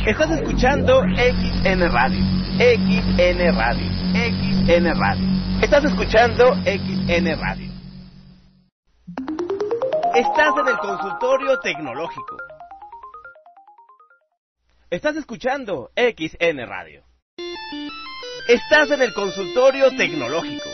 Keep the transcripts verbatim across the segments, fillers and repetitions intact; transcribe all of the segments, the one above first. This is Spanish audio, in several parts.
Estás escuchando X N Radio, X N Radio, X N Radio. Estás escuchando X N Radio. Estás en el consultorio tecnológico. Estás escuchando X N Radio. Estás en el consultorio tecnológico.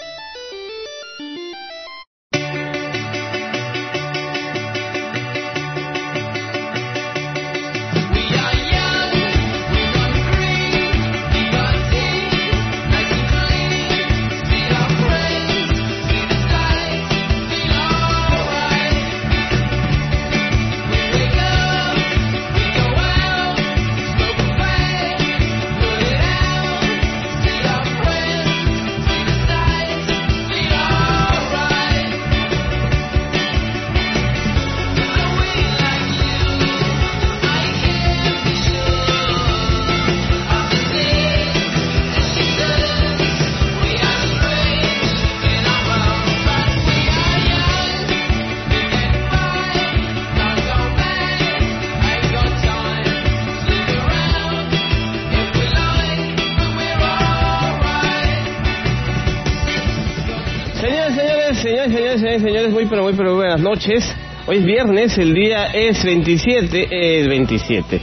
Señores, muy pero muy pero buenas noches. Hoy es viernes, el día es veintisiete, es veintisiete.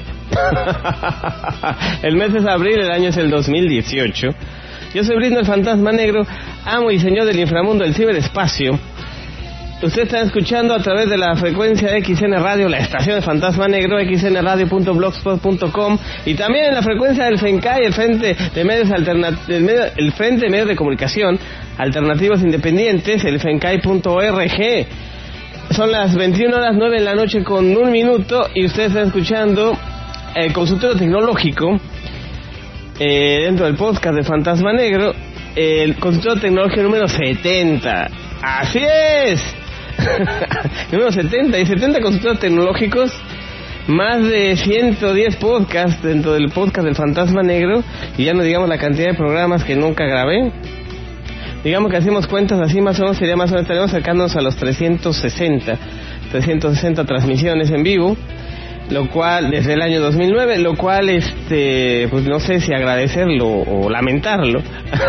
El mes es abril, el año es el dos mil dieciocho. Yo soy Brindo, el fantasma negro, amo y señor del inframundo, del ciberespacio. Usted está escuchando a través de la frecuencia de X N Radio, la estación de Fantasma Negro, x n radio punto blogspot punto com, y también en la frecuencia del FENCAI, el Frente de Medios Alternat- el, medio, el Frente de Medios de Comunicación Alternativos Independientes, el fencai punto org. Son las veintiuna horas nueve en la noche con un minuto y usted está escuchando el consultorio tecnológico eh, dentro del podcast de Fantasma Negro, el consultorio tecnológico número setenta. ¡Así es! Número setenta y setenta consultorios tecnológicos, más de ciento diez podcasts dentro del podcast del Fantasma Negro, y ya no digamos la cantidad de programas que nunca grabé. Digamos que hacemos cuentas así, más o menos sería más o menos, estaremos acercándonos a los trescientos sesenta transmisiones en vivo, lo cual desde el año dos mil nueve, lo cual este pues no sé si agradecerlo o lamentarlo.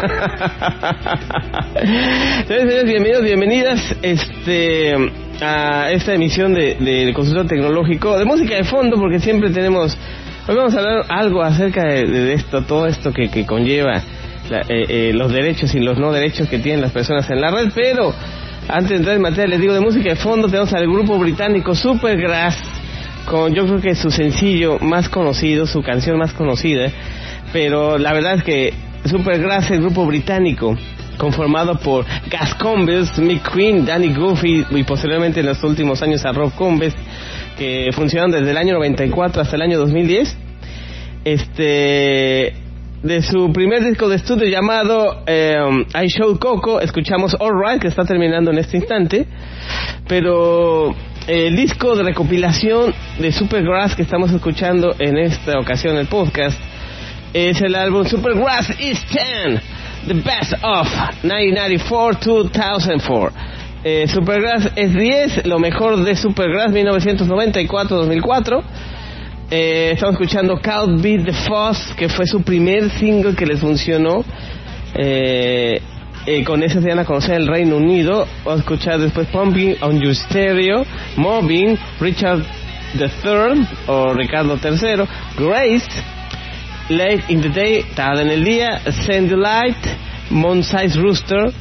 Entonces, señores, bienvenidos, bienvenidas este a esta emisión de del consultorio tecnológico de música de fondo, porque siempre tenemos, hoy vamos a hablar algo acerca de, de esto, todo esto que, que conlleva la, eh, eh, los derechos y los no derechos que tienen las personas en la red. Pero antes de entrar en materia, les digo, de música de fondo tenemos al grupo británico Supergrass, con yo creo que su sencillo más conocido, su canción más conocida. Pero la verdad es que Supergrass es el grupo británico conformado por Gas Combs, Mick Queen, Danny Goofy y posteriormente en los últimos años a Rob Combs, que funcionaron desde el año noventa y cuatro hasta el año dos mil diez. Este, de su primer disco de estudio llamado eh, I Showed Coco, escuchamos Alright, que está terminando en este instante. Pero el disco de recopilación de Supergrass que estamos escuchando en esta ocasión, el podcast, es el álbum Supergrass is ten, The Best of nineteen ninety-four to two thousand four. eh, Supergrass es diez, lo mejor de Supergrass mil novecientos noventa y cuatro a dos mil cuatro. eh, Estamos escuchando Can't Beat the Fuss, que fue su primer single que les funcionó. eh, eh, Con ese se van a conocer el Reino Unido. Vamos a escuchar después Pumping on Your Stereo, Mobbing, Richard the Third o Ricardo tercero, Grace, Late in the Day, tarde en el día, Send the Light, Moon Size Rooster,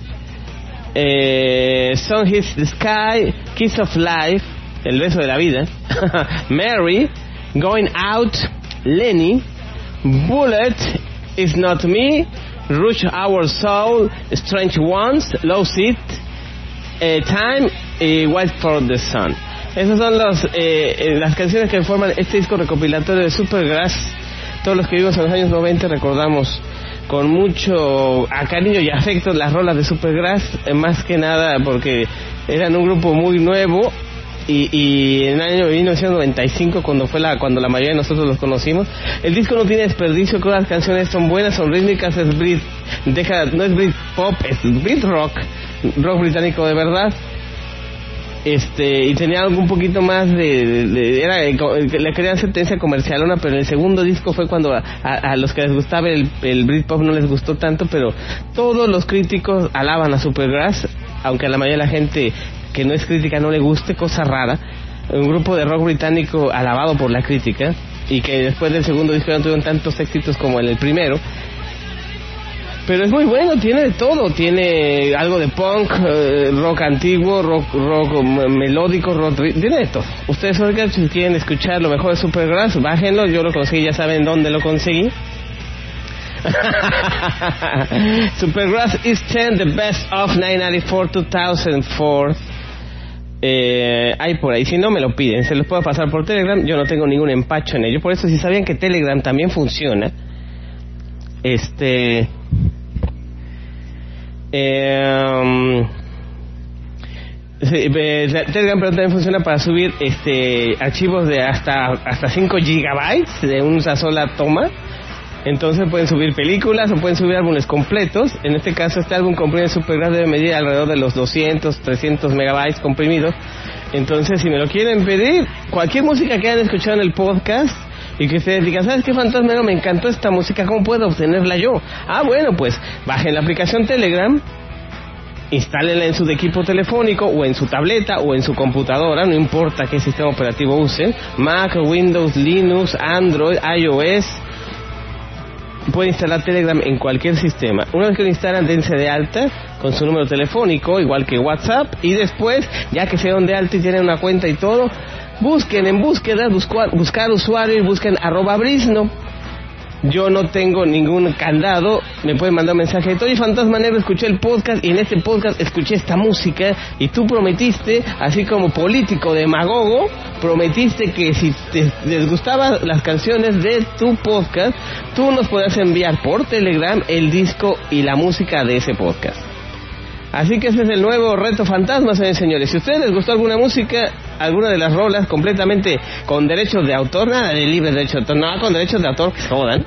eh, Sun Hits the Sky, Kiss of Life, el beso de la vida, Mary, Going Out, Lenny, Bullet, It's Not Me, Rush Our Soul, Strange Ones, Lost It, eh, Time y Wait for the Sun. Esas son los, eh, las canciones que forman este disco recopilatorio de Supergrass. Todos los que vivimos en los años noventa recordamos con mucho a cariño y afecto las rolas de Supergrass, eh, más que nada porque eran un grupo muy nuevo y, y en el año mil novecientos noventa y cinco cuando fue la cuando la mayoría de nosotros los conocimos. El disco no tiene desperdicio, todas las canciones son buenas, son rítmicas, es Brit, deja, no es Brit pop, es Brit rock, rock británico de verdad. este y tenía algo un poquito más de, de, de era le querían hacer tendencia comercialona, pero en el segundo disco fue cuando a, a, a los que les gustaba el, el Britpop no les gustó tanto, pero todos los críticos alaban a Supergrass, aunque a la mayoría de la gente que no es crítica no le guste, cosa rara. Un grupo de rock británico alabado por la crítica, y que después del segundo disco no tuvieron tantos éxitos como en el primero. Pero es muy bueno, tiene de todo, tiene algo de punk, eh, rock antiguo, rock rock melódico, rock, tiene de todo. Ustedes si quieren escuchar lo mejor de Supergrass, bájenlo, yo lo conseguí, ya saben dónde lo conseguí. Supergrass is ten, the best of nineteen ninety-four to two thousand four. Eh, hay por ahí, si no me lo piden, se los puedo pasar por Telegram, yo no tengo ningún empacho en ello. Por eso, si sabían que Telegram también funciona, este eh, um, sí, eh, Telegram pero también funciona para subir este archivos de hasta hasta cinco gigabytes de una sola toma. Entonces pueden subir películas o pueden subir álbumes completos. En este caso, este álbum comprimido de Supergrass debe medir alrededor de los doscientos, trescientos megabytes comprimidos. Entonces, si me lo quieren pedir, cualquier música que hayan escuchado en el podcast y que ustedes digan, ¿sabes qué, Fantasma? Me encantó esta música, ¿cómo puedo obtenerla yo? Ah, bueno, pues bajen la aplicación Telegram, instálenla en su equipo telefónico o en su tableta o en su computadora, no importa qué sistema operativo usen, Mac, Windows, Linux, Android, iOS. Pueden instalar Telegram en cualquier sistema. Una vez que lo instalan, dense de alta con su número telefónico, igual que WhatsApp, y después, ya que se dieron de alta y tienen una cuenta y todo, busquen en búsqueda, buscar, buscar usuario y busquen arroba Brisno. Yo no tengo ningún candado, me pueden mandar un mensaje de oye, Fantasma Negro, escuché el podcast y en este podcast escuché esta música y tú prometiste, así como político demagogo, prometiste que si te, les gustaban las canciones de tu podcast, tú nos podías enviar por Telegram el disco y la música de ese podcast. Así que ese es el nuevo reto Fantasma, señores señores. Si a ustedes les gustó alguna música, alguna de las rolas completamente con derechos de autor, nada de libre derecho de autor, nada con derechos de autor, que jodan.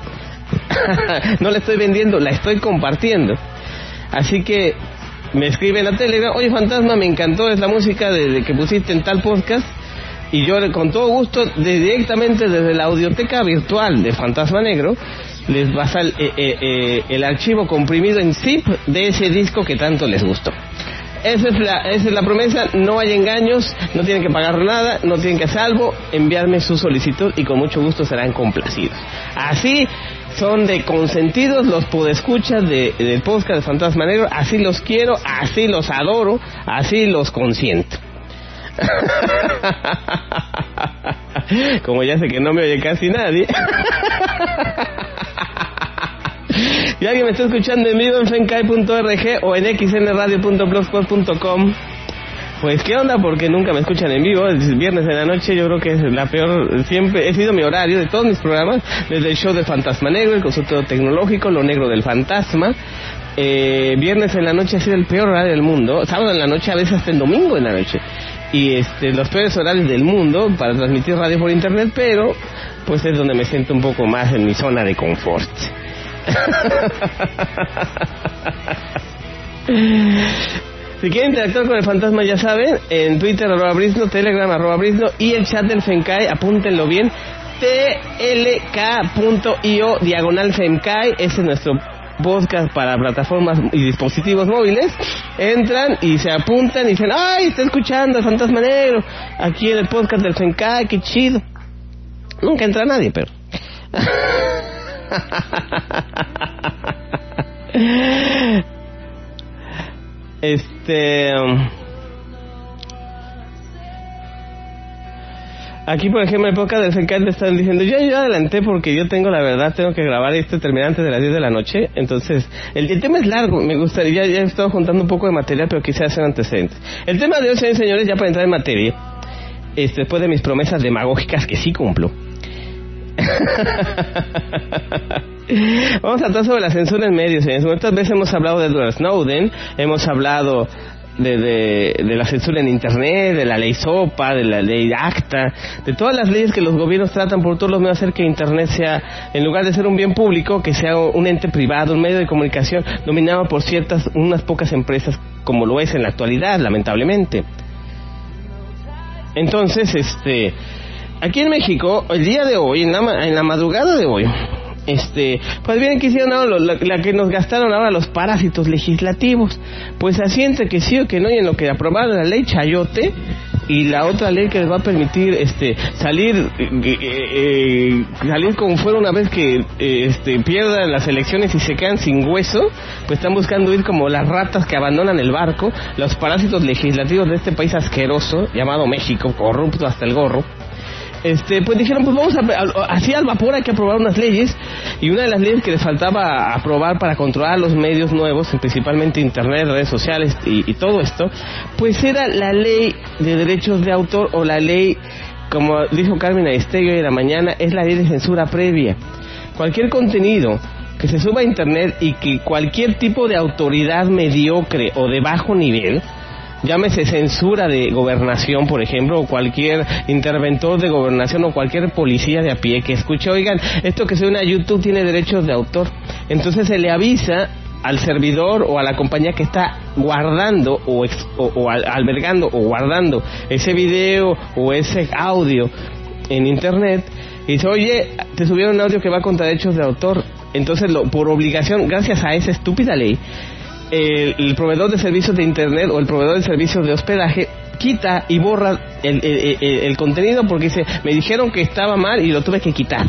No la estoy vendiendo, la estoy compartiendo. Así que me escriben a Telegram, oye Fantasma, me encantó esta música de, de que pusiste en tal podcast, y yo con todo gusto, de, directamente desde la audioteca virtual de Fantasma Negro, les pasa el, eh, eh, eh, el archivo comprimido en zip de ese disco que tanto les gustó. Esa es la, esa es la promesa, no hay engaños, no tienen que pagar nada, no tienen que hacer algo, enviarme su solicitud y con mucho gusto serán complacidos. Así son de consentidos los podescuchas de, del podcast de Fantasma Negro, así los quiero, así los adoro, así los consiento. Como ya sé que no me oye casi nadie. Si alguien me está escuchando en vivo en fencai punto org o en x n radio punto blogspot punto com, pues qué onda, porque nunca me escuchan en vivo. El viernes en la noche yo creo que es la peor, siempre he sido mi horario de todos mis programas, desde el show de Fantasma Negro, el consultorio tecnológico, lo negro del fantasma. Eh, viernes en la noche ha sido el peor horario del mundo, sábado en la noche, a veces hasta el domingo en la noche, y este los peores horarios del mundo para transmitir radio por internet, pero pues es donde me siento un poco más en mi zona de confort. Si quieren interactuar con el fantasma, ya saben, en Twitter arroba Brisno, Telegram arroba Brisno, y el chat del Fencai, apúntenlo bien, t l k punto i o diagonal Fencai. Ese es nuestro podcast para plataformas y dispositivos móviles. Entran y se apuntan y dicen, ay, está escuchando el Fantasma Negro aquí en el podcast del Fencai, qué chido. Nunca entra nadie, pero este aquí por ejemplo el podcast del Fencai te están diciendo, yo yo adelanté porque yo tengo la verdad, tengo que grabar esto terminar antes de las diez de la noche, entonces el, el tema es largo, me gustaría, ya, ya he estado juntando un poco de material, pero quise hacer antecedentes. El tema de hoy, señores, señores, ya para entrar en materia, este, después de mis promesas demagógicas que sí cumplo, vamos a tratar sobre la censura en medios. Muchas veces hemos hablado de Edward Snowden, hemos hablado de, de, de la censura en internet, de la ley SOPA, de la ley ACTA, de todas las leyes que los gobiernos tratan por todos los medios de hacer que internet sea, en lugar de ser un bien público, que sea un ente privado, un medio de comunicación dominado por ciertas, unas pocas empresas, como lo es en la actualidad, lamentablemente. Entonces, este, aquí en México, el día de hoy, en la, en la madrugada de hoy, este, pues bien que hicieron ahora la, la que nos gastaron ahora los parásitos legislativos, pues asiente que sí o que no, y en lo que aprobaron la ley Chayote y la otra ley que les va a permitir este salir eh, eh, salir como fuera una vez que eh, este pierdan las elecciones y se quedan sin hueso, pues están buscando ir como las ratas que abandonan el barco, los parásitos legislativos de este país asqueroso llamado México, corrupto hasta el gorro. Este, pues dijeron, pues vamos a, a, así al vapor hay que aprobar unas leyes, y una de las leyes que les faltaba aprobar para controlar los medios nuevos, principalmente internet, redes sociales y, y todo esto, pues era la ley de derechos de autor, o la ley, como dijo Carmen Aristegui hoy en la mañana, es la ley de censura previa. Cualquier contenido que se suba a internet y que cualquier tipo de autoridad mediocre o de bajo nivel, llámese censura de gobernación, por ejemplo, o cualquier interventor de gobernación o cualquier policía de a pie que escuche, oigan, esto que se une a YouTube tiene derechos de autor. Entonces se le avisa al servidor o a la compañía que está guardando o, ex, o, o albergando o guardando ese video o ese audio en internet, y dice, oye, te subieron un audio que va contra derechos de autor. Entonces, lo, por obligación, gracias a esa estúpida ley, El, el proveedor de servicios de internet o el proveedor de servicios de hospedaje quita y borra el, el, el, el contenido porque dice, me dijeron que estaba mal y lo tuve que quitar.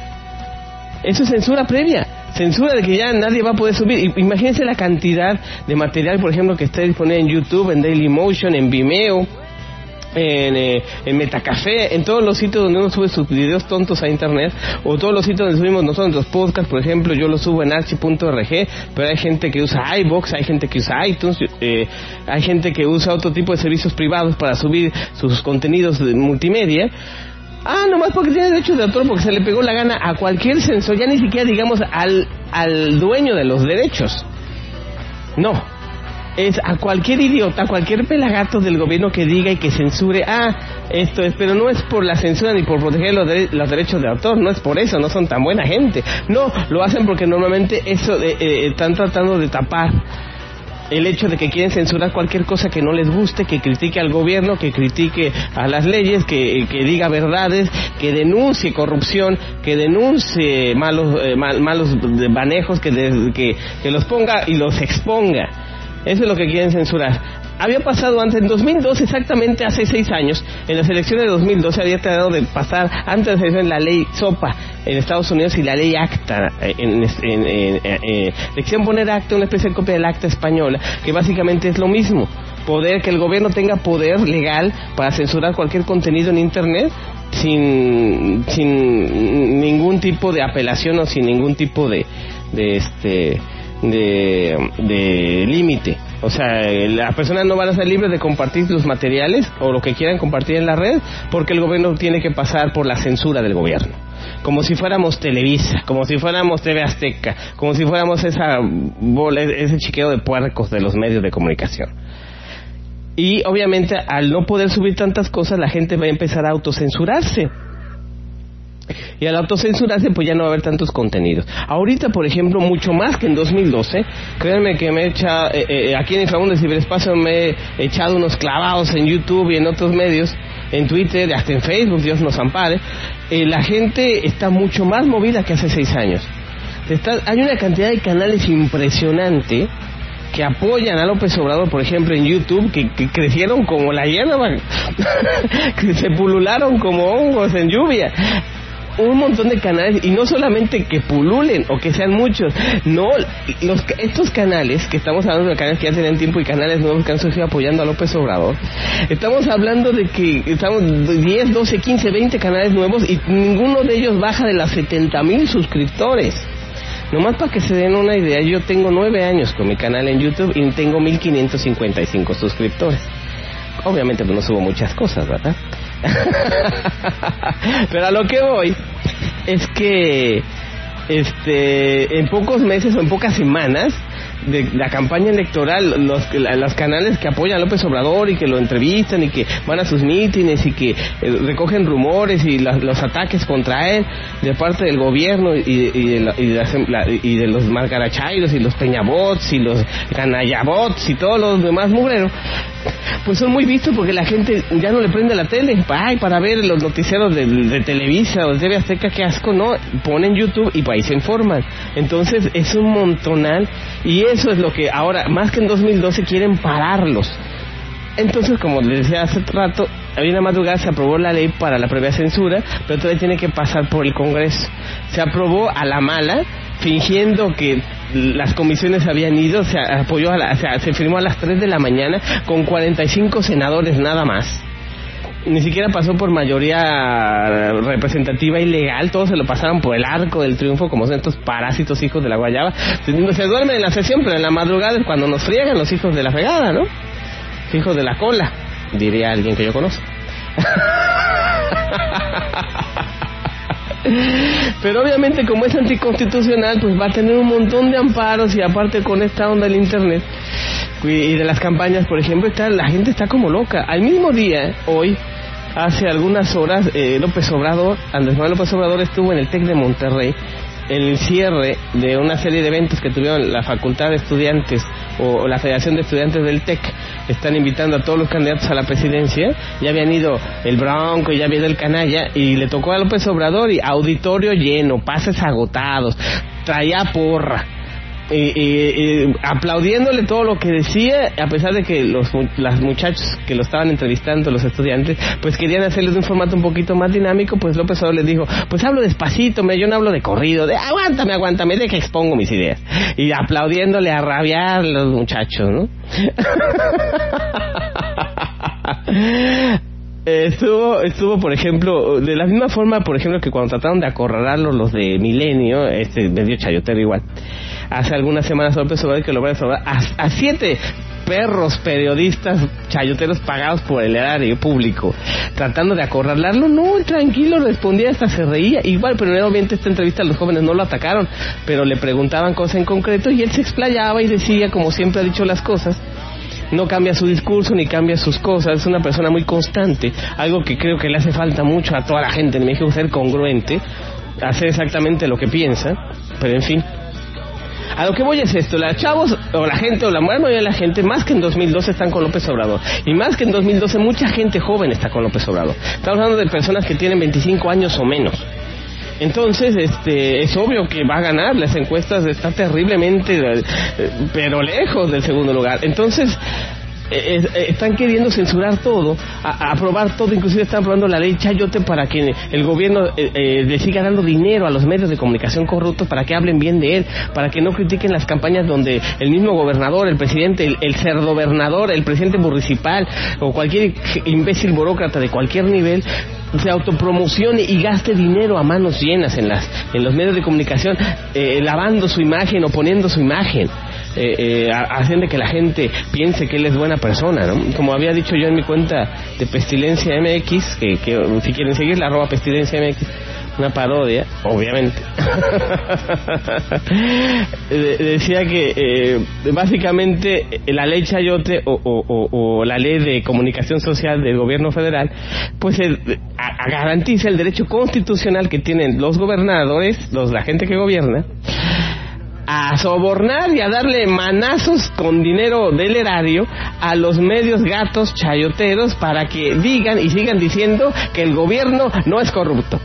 Eso es censura previa, censura de que ya nadie va a poder subir. Imagínense la cantidad de material, por ejemplo, que está disponible en YouTube, en Dailymotion, en Vimeo, en, eh, en Metacafé, en todos los sitios donde uno sube sus videos tontos a internet, o todos los sitios donde subimos nosotros los podcasts. Por ejemplo, yo los subo en archi punto org, pero hay gente que usa iVoox, hay gente que usa iTunes, eh, hay gente que usa otro tipo de servicios privados para subir sus contenidos de multimedia. Ah, nomás porque tiene derechos de autor, porque se le pegó la gana a cualquier censor, ya ni siquiera digamos al, al dueño de los derechos. No. Es a cualquier idiota, a cualquier pelagato del gobierno que diga y que censure, ah, esto es, pero no es por la censura ni por proteger los, de, los derechos de autor, no es por eso, no son tan buena gente. No, lo hacen porque normalmente eso eh, eh, están tratando de tapar el hecho de que quieren censurar cualquier cosa que no les guste, que critique al gobierno, que critique a las leyes, que, que diga verdades, que denuncie corrupción, que denuncie malos eh, mal, malos manejos, que, de, que, que los ponga y los exponga. Eso es lo que quieren censurar. Había pasado antes, en dos mil doce, exactamente hace seis años, en las elecciones de dos mil doce había tratado de pasar, antes de las elecciones, la ley SOPA en Estados Unidos y la ley ACTA. En, en, en, en, en, le quisieron poner ACTA, una especie de copia del ACTA española, que básicamente es lo mismo. Poder, que el gobierno tenga poder legal para censurar cualquier contenido en internet sin, sin ningún tipo de apelación o sin ningún tipo de, de este... de, de límite. O sea, las personas no van a ser libres de compartir los materiales o lo que quieran compartir en la red, porque el gobierno tiene que pasar por la censura del gobierno, como si fuéramos Televisa, como si fuéramos T V Azteca, como si fuéramos esa bola, ese chiqueo de puercos de los medios de comunicación. Y obviamente al no poder subir tantas cosas, la gente va a empezar a autocensurarse. Y al autocensurarse, pues ya no va a haber tantos contenidos. Ahorita, por ejemplo, mucho más que en dos mil doce, créanme que me he echado, eh, eh, aquí en Inframundo del Ciberespacio me he echado unos clavados en YouTube y en otros medios, en Twitter, hasta en Facebook, Dios nos ampare. Eh, la gente está mucho más movida que hace seis años. Está, hay una cantidad de canales impresionante que apoyan a López Obrador, por ejemplo, en YouTube, que, que crecieron como la hierba, que se pulularon como hongos en lluvia. Un montón de canales, y no solamente que pululen o que sean muchos, no, los, estos canales, que estamos hablando de canales que ya tienen tiempo y canales nuevos que han surgido apoyando a López Obrador, estamos hablando de que estamos diez, doce, quince, veinte canales nuevos y ninguno de ellos baja de las setenta mil suscriptores. Nomás para que se den una idea, yo tengo nueve años con mi canal en YouTube y tengo mil quinientos cincuenta y cinco suscriptores. Obviamente pues no subo muchas cosas, ¿verdad? Pero a lo que voy es que este en pocos meses o en pocas semanas de la campaña electoral, los, los canales que apoyan a López Obrador y que lo entrevistan y que van a sus mítines y que eh, recogen rumores y la, los ataques contra él de parte del gobierno y, y, de, la, y, de, la, y de los margarachairos y los peñabots y los canayabots y todos los demás mugreros, pues son muy vistos porque la gente ya no le prende la tele. Ay, para ver los noticieros de, de Televisa o de T V Azteca, qué asco, no, ponen YouTube y ahí se informan. Entonces es un montonal y eso es lo que ahora, más que en dos mil doce, quieren pararlos. Entonces, como les decía hace rato, hoy en la madrugada se aprobó la ley para la previa censura, pero todavía tiene que pasar por el Congreso. Se aprobó a la mala, fingiendo que las comisiones habían ido, se apoyó a la, o sea, se firmó a las tres de la mañana con cuarenta y cinco senadores nada más. Ni siquiera pasó por mayoría representativa y legal, todos se lo pasaron por el arco del triunfo, como son estos parásitos hijos de la guayaba. Se duermen en la sesión, pero en la madrugada es cuando nos friegan los hijos de la fregada, ¿no? Hijos de la cola, diría alguien que yo conozco. Pero obviamente, como es anticonstitucional, pues va a tener un montón de amparos, y aparte con esta onda del internet y de las campañas, por ejemplo, está, la gente está como loca. Al mismo día, hoy, hace algunas horas, eh, López Obrador, Andrés Manuel López Obrador estuvo en el TEC de Monterrey, en el cierre de una serie de eventos que tuvieron la Facultad de Estudiantes o, o la Federación de Estudiantes del TEC. Están invitando a todos los candidatos a la presidencia. Ya habían ido el Bronco, ya había ido el Canalla, y le tocó a López Obrador, y auditorio lleno, pases agotados, traía porra. Y, y, y aplaudiéndole todo lo que decía, a pesar de que los las muchachos que lo estaban entrevistando, los estudiantes, pues querían hacerles de un formato un poquito más dinámico. Pues López Obrador les dijo, pues hablo despacito, me, yo no hablo de corrido, de aguántame, aguántame, de que expongo mis ideas. Y aplaudiéndole a rabiar los muchachos, ¿no? Estuvo, estuvo, por ejemplo, de la misma forma, por ejemplo, que cuando trataron de acorralarlos los de Milenio, este medio chayotero igual, hace algunas semanas López Obrador, que lo voy a salvar a, a siete perros periodistas chayoteros pagados por el erario público, tratando de acorralarlo. No, tranquilo, respondía, hasta se reía. Igual, pero obviamente esta entrevista los jóvenes no lo atacaron, pero le preguntaban cosas en concreto y él se explayaba y decía, como siempre ha dicho las cosas. No cambia su discurso ni cambia sus cosas, es una persona muy constante, algo que creo que le hace falta mucho a toda la gente en México, ser congruente, hacer exactamente lo que piensa, pero en fin. A lo que voy es esto, los chavos, o la gente, o la mayoría de la gente, más que en dos mil doce están con López Obrador, y más que en dos mil doce mucha gente joven está con López Obrador. Estamos hablando de personas que tienen veinticinco años o menos. Entonces, este, es obvio que va a ganar. Las encuestas están terriblemente, eh, pero lejos del segundo lugar. Entonces, eh, eh, están queriendo censurar todo, a, a aprobar todo, inclusive están aprobando la ley Chayote para que el gobierno eh, eh, le siga dando dinero a los medios de comunicación corruptos para que hablen bien de él, para que no critiquen las campañas donde el mismo gobernador, el presidente, el, el cerdogobernador, el presidente municipal o cualquier imbécil burócrata de cualquier nivel se autopromocione y gaste dinero a manos llenas en las en los medios de comunicación, eh, lavando su imagen o poniendo su imagen, eh, eh, haciendo que la gente piense que él es buena persona, ¿no? Como había dicho yo en mi cuenta de Pestilencia M X, que, que si quieren seguir, la arroba Pestilencia M X, una parodia, obviamente. Decía que eh, básicamente la ley Chayote o, o, o, o la ley de comunicación social del gobierno federal, pues eh, a, a garantiza el derecho constitucional que tienen los gobernadores, los la gente que gobierna, a sobornar y a darle manazos con dinero del erario a los medios gatos chayoteros para que digan y sigan diciendo que el gobierno no es corrupto.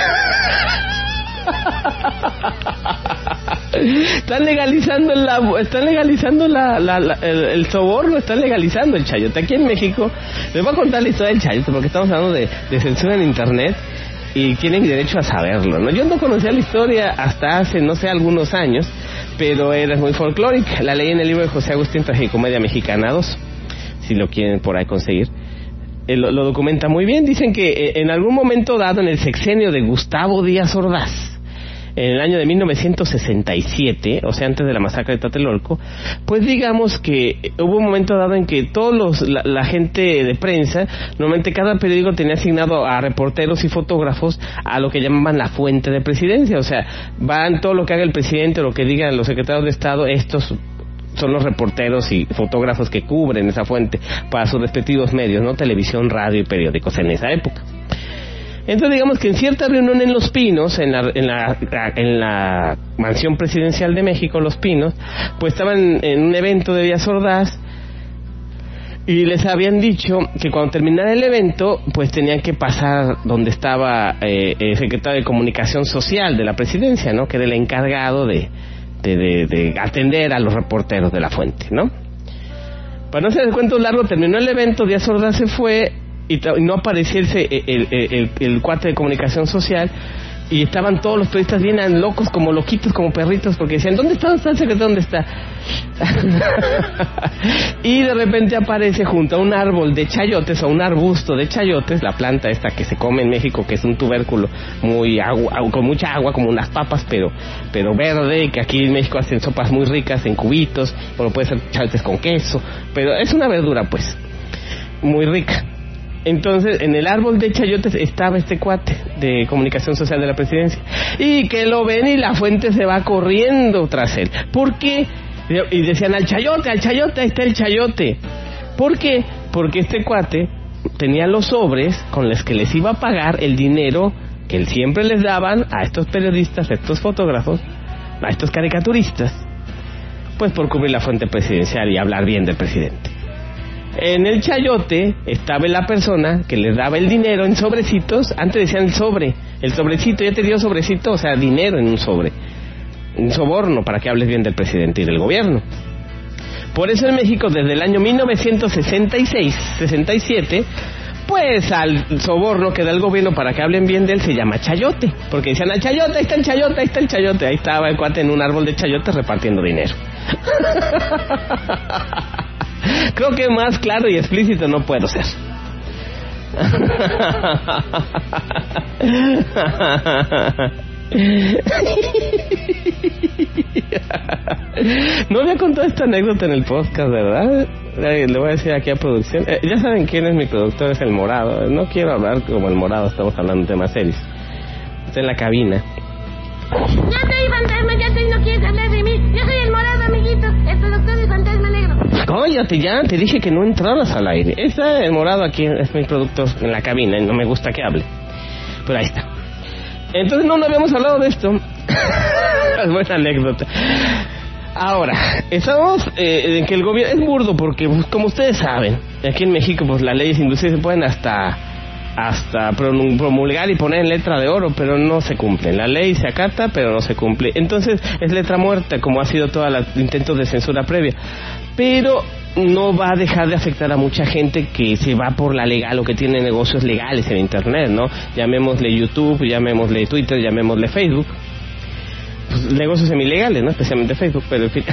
Están legalizando la, están legalizando la, la, la el, el soborno, están legalizando el chayote. Aquí en México, les voy a contar la historia del chayote porque estamos hablando de, de censura en internet y tienen derecho a saberlo, ¿no? Yo no conocía la historia hasta hace, no sé, algunos años, pero era muy folclórica. La leí en el libro de José Agustín, Tragicomedia Mexicana dos, si lo quieren por ahí conseguir. Eh, lo, lo documenta muy bien. Dicen que eh, en algún momento dado en el sexenio de Gustavo Díaz Ordaz, en el año de mil novecientos sesenta y siete, o sea, antes de la masacre de Tlatelolco, pues digamos que hubo un momento dado en que todos los, la, la gente de prensa, normalmente cada periódico tenía asignado a reporteros y fotógrafos a lo que llamaban la fuente de presidencia, o sea, van todo lo que haga el presidente o lo que digan los secretarios de Estado, estos son los reporteros y fotógrafos que cubren esa fuente para sus respectivos medios, ¿no? Televisión, radio y periódicos en esa época. Entonces digamos que en cierta reunión en Los Pinos, en la, en la, en la mansión presidencial de México, Los Pinos, pues estaban en un evento de Díaz Ordaz y les habían dicho que cuando terminara el evento pues tenían que pasar donde estaba eh, el secretario de Comunicación Social de la presidencia, ¿no? Que era el encargado de, de, de, de atender a los reporteros de la fuente, ¿no? Para no hacer el cuento largo, terminó el evento, Díaz Ordaz se fue y no aparecía el, el, el, el, el cuate de Comunicación Social y estaban todos los periodistas bien locos, como loquitos, como perritos, porque decían, ¿dónde está? ¿Dónde está el secretario? ¿Dónde está? Y de repente aparece junto a un árbol de chayotes, o un arbusto de chayotes, la planta esta que se come en México, que es un tubérculo muy agua, con mucha agua, como unas papas, pero pero verde, que aquí en México hacen sopas muy ricas en cubitos, o puede ser chayotes con queso, pero es una verdura pues muy rica. Entonces, en el árbol de chayotes estaba este cuate de Comunicación Social de la presidencia. Y que lo ven y la fuente se va corriendo tras él. ¿Por qué? Y decían, al chayote, al chayote, ahí está el chayote. ¿Por qué? Porque este cuate tenía los sobres con los que les iba a pagar el dinero que él siempre les daban a estos periodistas, a estos fotógrafos, a estos caricaturistas, pues por cubrir la fuente presidencial y hablar bien del presidente. En el chayote estaba la persona que les daba el dinero en sobrecitos. Antes decían el sobre, el sobrecito, ya te dio sobrecito, o sea, dinero en un sobre, un soborno para que hables bien del presidente y del gobierno. Por eso en México desde el año mil novecientos sesenta y seis, sesenta y siete, pues al soborno que da el gobierno para que hablen bien de él se llama chayote, porque decían, al chayote, ahí está el chayote, ahí está el chayote. Ahí estaba el cuate en un árbol de chayote repartiendo dinero. Creo que más claro y explícito no puedo ser. No había contado esta anécdota en el podcast, ¿verdad? Le voy a decir aquí a producción. Eh, ya saben quién es mi productor, es el Morado. No quiero hablar como el Morado, estamos hablando de temas serios. Está en la cabina. Ya soy fantasma, ya soy, no quieres hablar de mí. Yo soy el Morado, amiguito, el productor de Fantasma Negro. Cállate ya, te dije que no entraras al aire. Está el Morado aquí, es mi productor en la cabina y no me gusta que hable. Pero ahí está. Entonces no, no habíamos hablado de esto. Es buena anécdota. Ahora, estamos eh, en que el gobierno es burdo porque, pues, como ustedes saben, aquí en México pues las leyes industriales se pueden hasta hasta promulgar y poner en letra de oro, pero no se cumple. La ley se acata, pero no se cumple. Entonces es letra muerta, como ha sido todos los intentos de censura previa. Pero no va a dejar de afectar a mucha gente que se va por la legal o que tiene negocios legales en internet, ¿no? Llamémosle YouTube, llamémosle Twitter, llamémosle Facebook. Pues, negocios semilegales, ¿no? Especialmente Facebook, pero en fin.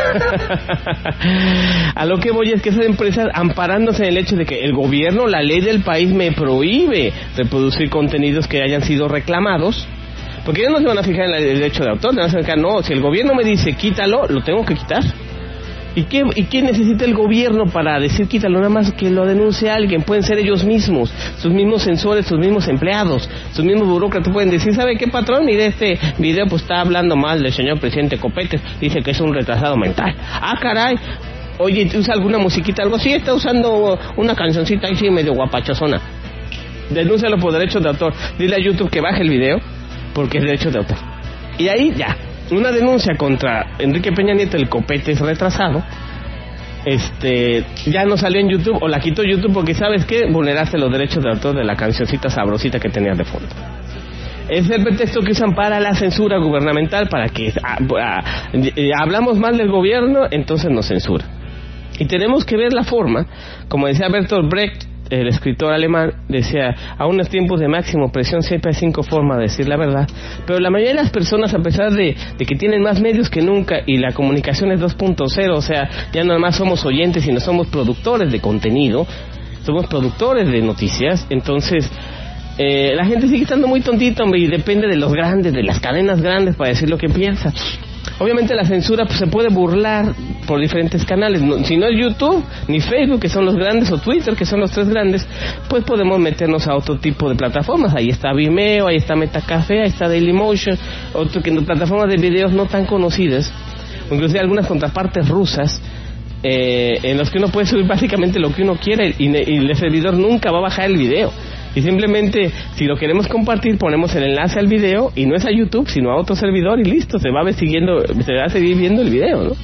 A lo que voy es que esas empresas, amparándose en el hecho de que el gobierno, la ley del país me prohíbe reproducir contenidos que hayan sido reclamados, porque ellos no se van a fijar en el derecho de autor, se van a fijar, no, si el gobierno me dice quítalo, lo tengo que quitar. ¿Y qué, ¿Y qué necesita el gobierno para decir quítalo? Nada más que lo denuncie alguien. Pueden ser ellos mismos, sus mismos censores, sus mismos empleados, sus mismos burócratas. Pueden decir, ¿sabe qué, patrón? Mire, este video pues está hablando mal del señor presidente Copete. Dice que es un retrasado mental. Ah, caray. Oye, ¿usa alguna musiquita? Algo así, está usando una cancioncita ahí sí medio guapachosona. Denúncialo por derechos de autor. Dile a YouTube que baje el video porque es derecho de autor. Y ahí ya. Una denuncia contra Enrique Peña Nieto, el Copete es retrasado, este, ya no salió en YouTube, o la quitó YouTube porque, ¿sabes qué? Vulneraste los derechos de autor de la cancioncita sabrosita que tenías de fondo. Es el pretexto que usan para la censura gubernamental, para que a, a, a, hablamos mal del gobierno, entonces nos censura. Y tenemos que ver la forma, como decía Bertolt Brecht, el escritor alemán, decía, a unos tiempos de máxima presión siempre hay cinco formas de decir la verdad, pero la mayoría de las personas, a pesar de, de que tienen más medios que nunca y la comunicación es dos punto cero, o sea, ya no más somos oyentes, sino somos productores de contenido, somos productores de noticias, entonces eh, la gente sigue estando muy tontita, hombre, y depende de los grandes, de las cadenas grandes para decir lo que piensa. Obviamente la censura pues, se puede burlar por diferentes canales, no, si no es YouTube ni Facebook, que son los grandes, o Twitter, que son los tres grandes, pues podemos meternos a otro tipo de plataformas. Ahí está Vimeo, ahí está Metacafé, ahí está Dailymotion, otro que plataformas de videos no tan conocidas, inclusive algunas contrapartes rusas eh, en los que uno puede subir básicamente lo que uno quiera y, y el servidor nunca va a bajar el video. Y simplemente, si lo queremos compartir, ponemos el enlace al video y no es a YouTube, sino a otro servidor y listo, se va a ver siguiendo, se va a seguir viendo el video, ¿no?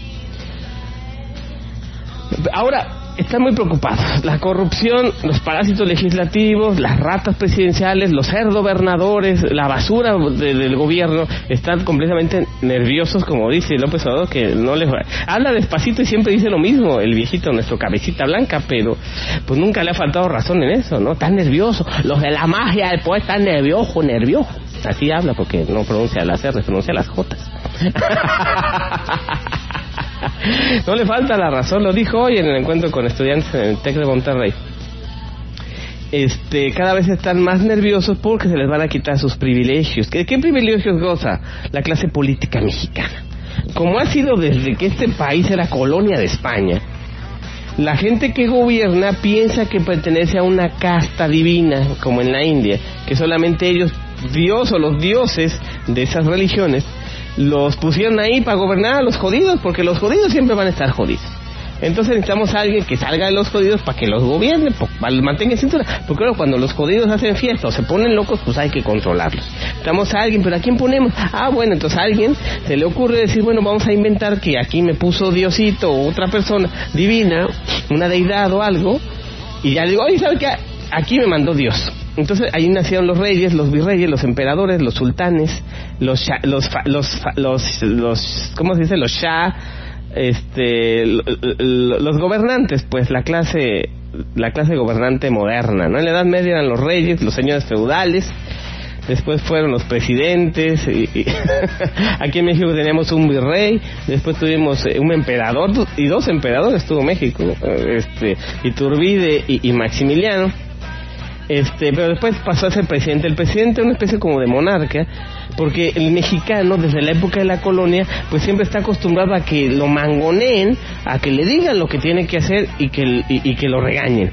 Ahora, están muy preocupados. La corrupción, los parásitos legislativos, las ratas presidenciales, los gobernadores, la basura de, del gobierno, están completamente nerviosos, como dice López Obrador, que no les va. Habla despacito y siempre dice lo mismo, el viejito, nuestro cabecita blanca, pero pues nunca le ha faltado razón en eso, ¿no? Tan nervioso. Los de la magia del poder están nervioso, nervioso. Así habla porque no pronuncia las R, pronuncia las J. No le falta la razón, lo dijo hoy en el encuentro con estudiantes en el TEC de Monterrey. Este, cada vez están más nerviosos porque se les van a quitar sus privilegios. ¿Qué, qué privilegios goza la clase política mexicana? Como ha sido desde que este país era colonia de España, la gente que gobierna piensa que pertenece a una casta divina, como en la India, que solamente ellos, Dios o los dioses de esas religiones, los pusieron ahí para gobernar a los jodidos, porque los jodidos siempre van a estar jodidos. Entonces necesitamos a alguien que salga de los jodidos para que los gobierne, para los mantenga en cintura, porque claro, cuando los jodidos hacen fiesta o se ponen locos, pues hay que controlarlos. Necesitamos a alguien, pero ¿a quién ponemos? Ah, bueno, entonces a alguien se le ocurre decir, bueno, vamos a inventar que aquí me puso Diosito o otra persona divina, una deidad o algo, y ya digo, oye, ¿sabe qué? Aquí me mandó Dios. Entonces ahí nacieron los reyes, los virreyes, los emperadores, los sultanes, los shah, los, los los los ¿cómo se dice? Los shah, este, los gobernantes, pues la clase la clase gobernante moderna, ¿no? En la Edad Media eran los reyes, los señores feudales, después fueron los presidentes, y, y aquí en México teníamos un virrey, después tuvimos un emperador y dos emperadores tuvo México, este, Iturbide y, y Maximiliano. Este, pero después pasó a ser presidente. El presidente es una especie como de monarca, porque el mexicano desde la época de la colonia pues siempre está acostumbrado a que lo mangoneen, a que le digan lo que tiene que hacer y que, y, y que lo regañen.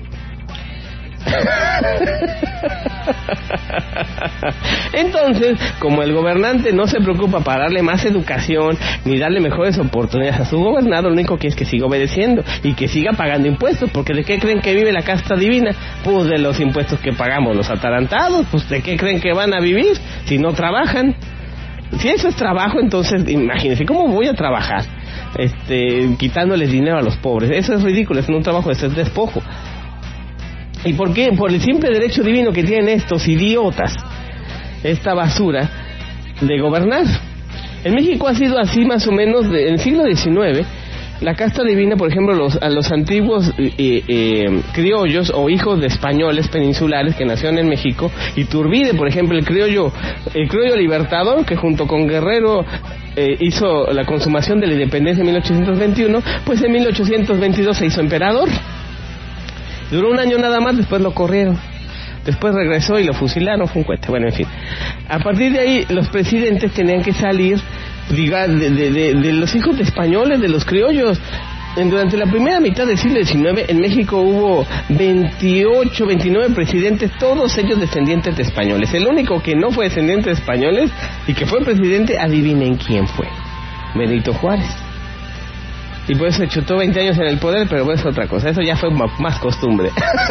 Entonces, como el gobernante no se preocupa para darle más educación ni darle mejores oportunidades a su gobernado, lo único que es que siga obedeciendo y que siga pagando impuestos, porque ¿de qué creen que vive la casta divina? Pues de los impuestos que pagamos los atarantados. Pues ¿de qué creen que van a vivir si no trabajan? Si eso es trabajo, entonces imagínense, ¿cómo voy a trabajar? Este, quitándoles dinero a los pobres. Eso es ridículo, es un trabajo, eso es despojo. ¿Y por qué? Por el simple derecho divino que tienen estos idiotas, esta basura de gobernar. En México ha sido así más o menos de, en el siglo diecinueve. La casta divina, por ejemplo, los, a los antiguos eh, eh, criollos o hijos de españoles peninsulares que nacieron en México, Iturbide, por ejemplo, el criollo, el criollo libertador, que junto con Guerrero eh, hizo la consumación de la independencia en mil ochocientos veintiuno, pues en mil ochocientos veintidós se hizo emperador. Duró un año nada más, después lo corrieron. Después regresó y lo fusilaron, fue un cohete. Bueno, en fin. A partir de ahí, los presidentes tenían que salir diga, de, de, de, de los hijos de españoles, de los criollos. En, durante la primera mitad del siglo diecinueve, en México hubo veintiocho, veintinueve presidentes, todos ellos descendientes de españoles. El único que no fue descendiente de españoles y que fue presidente, adivinen quién fue. Benito Juárez. Y por eso se chutó veinte años en el poder, pero eso es otra cosa, eso ya fue más costumbre.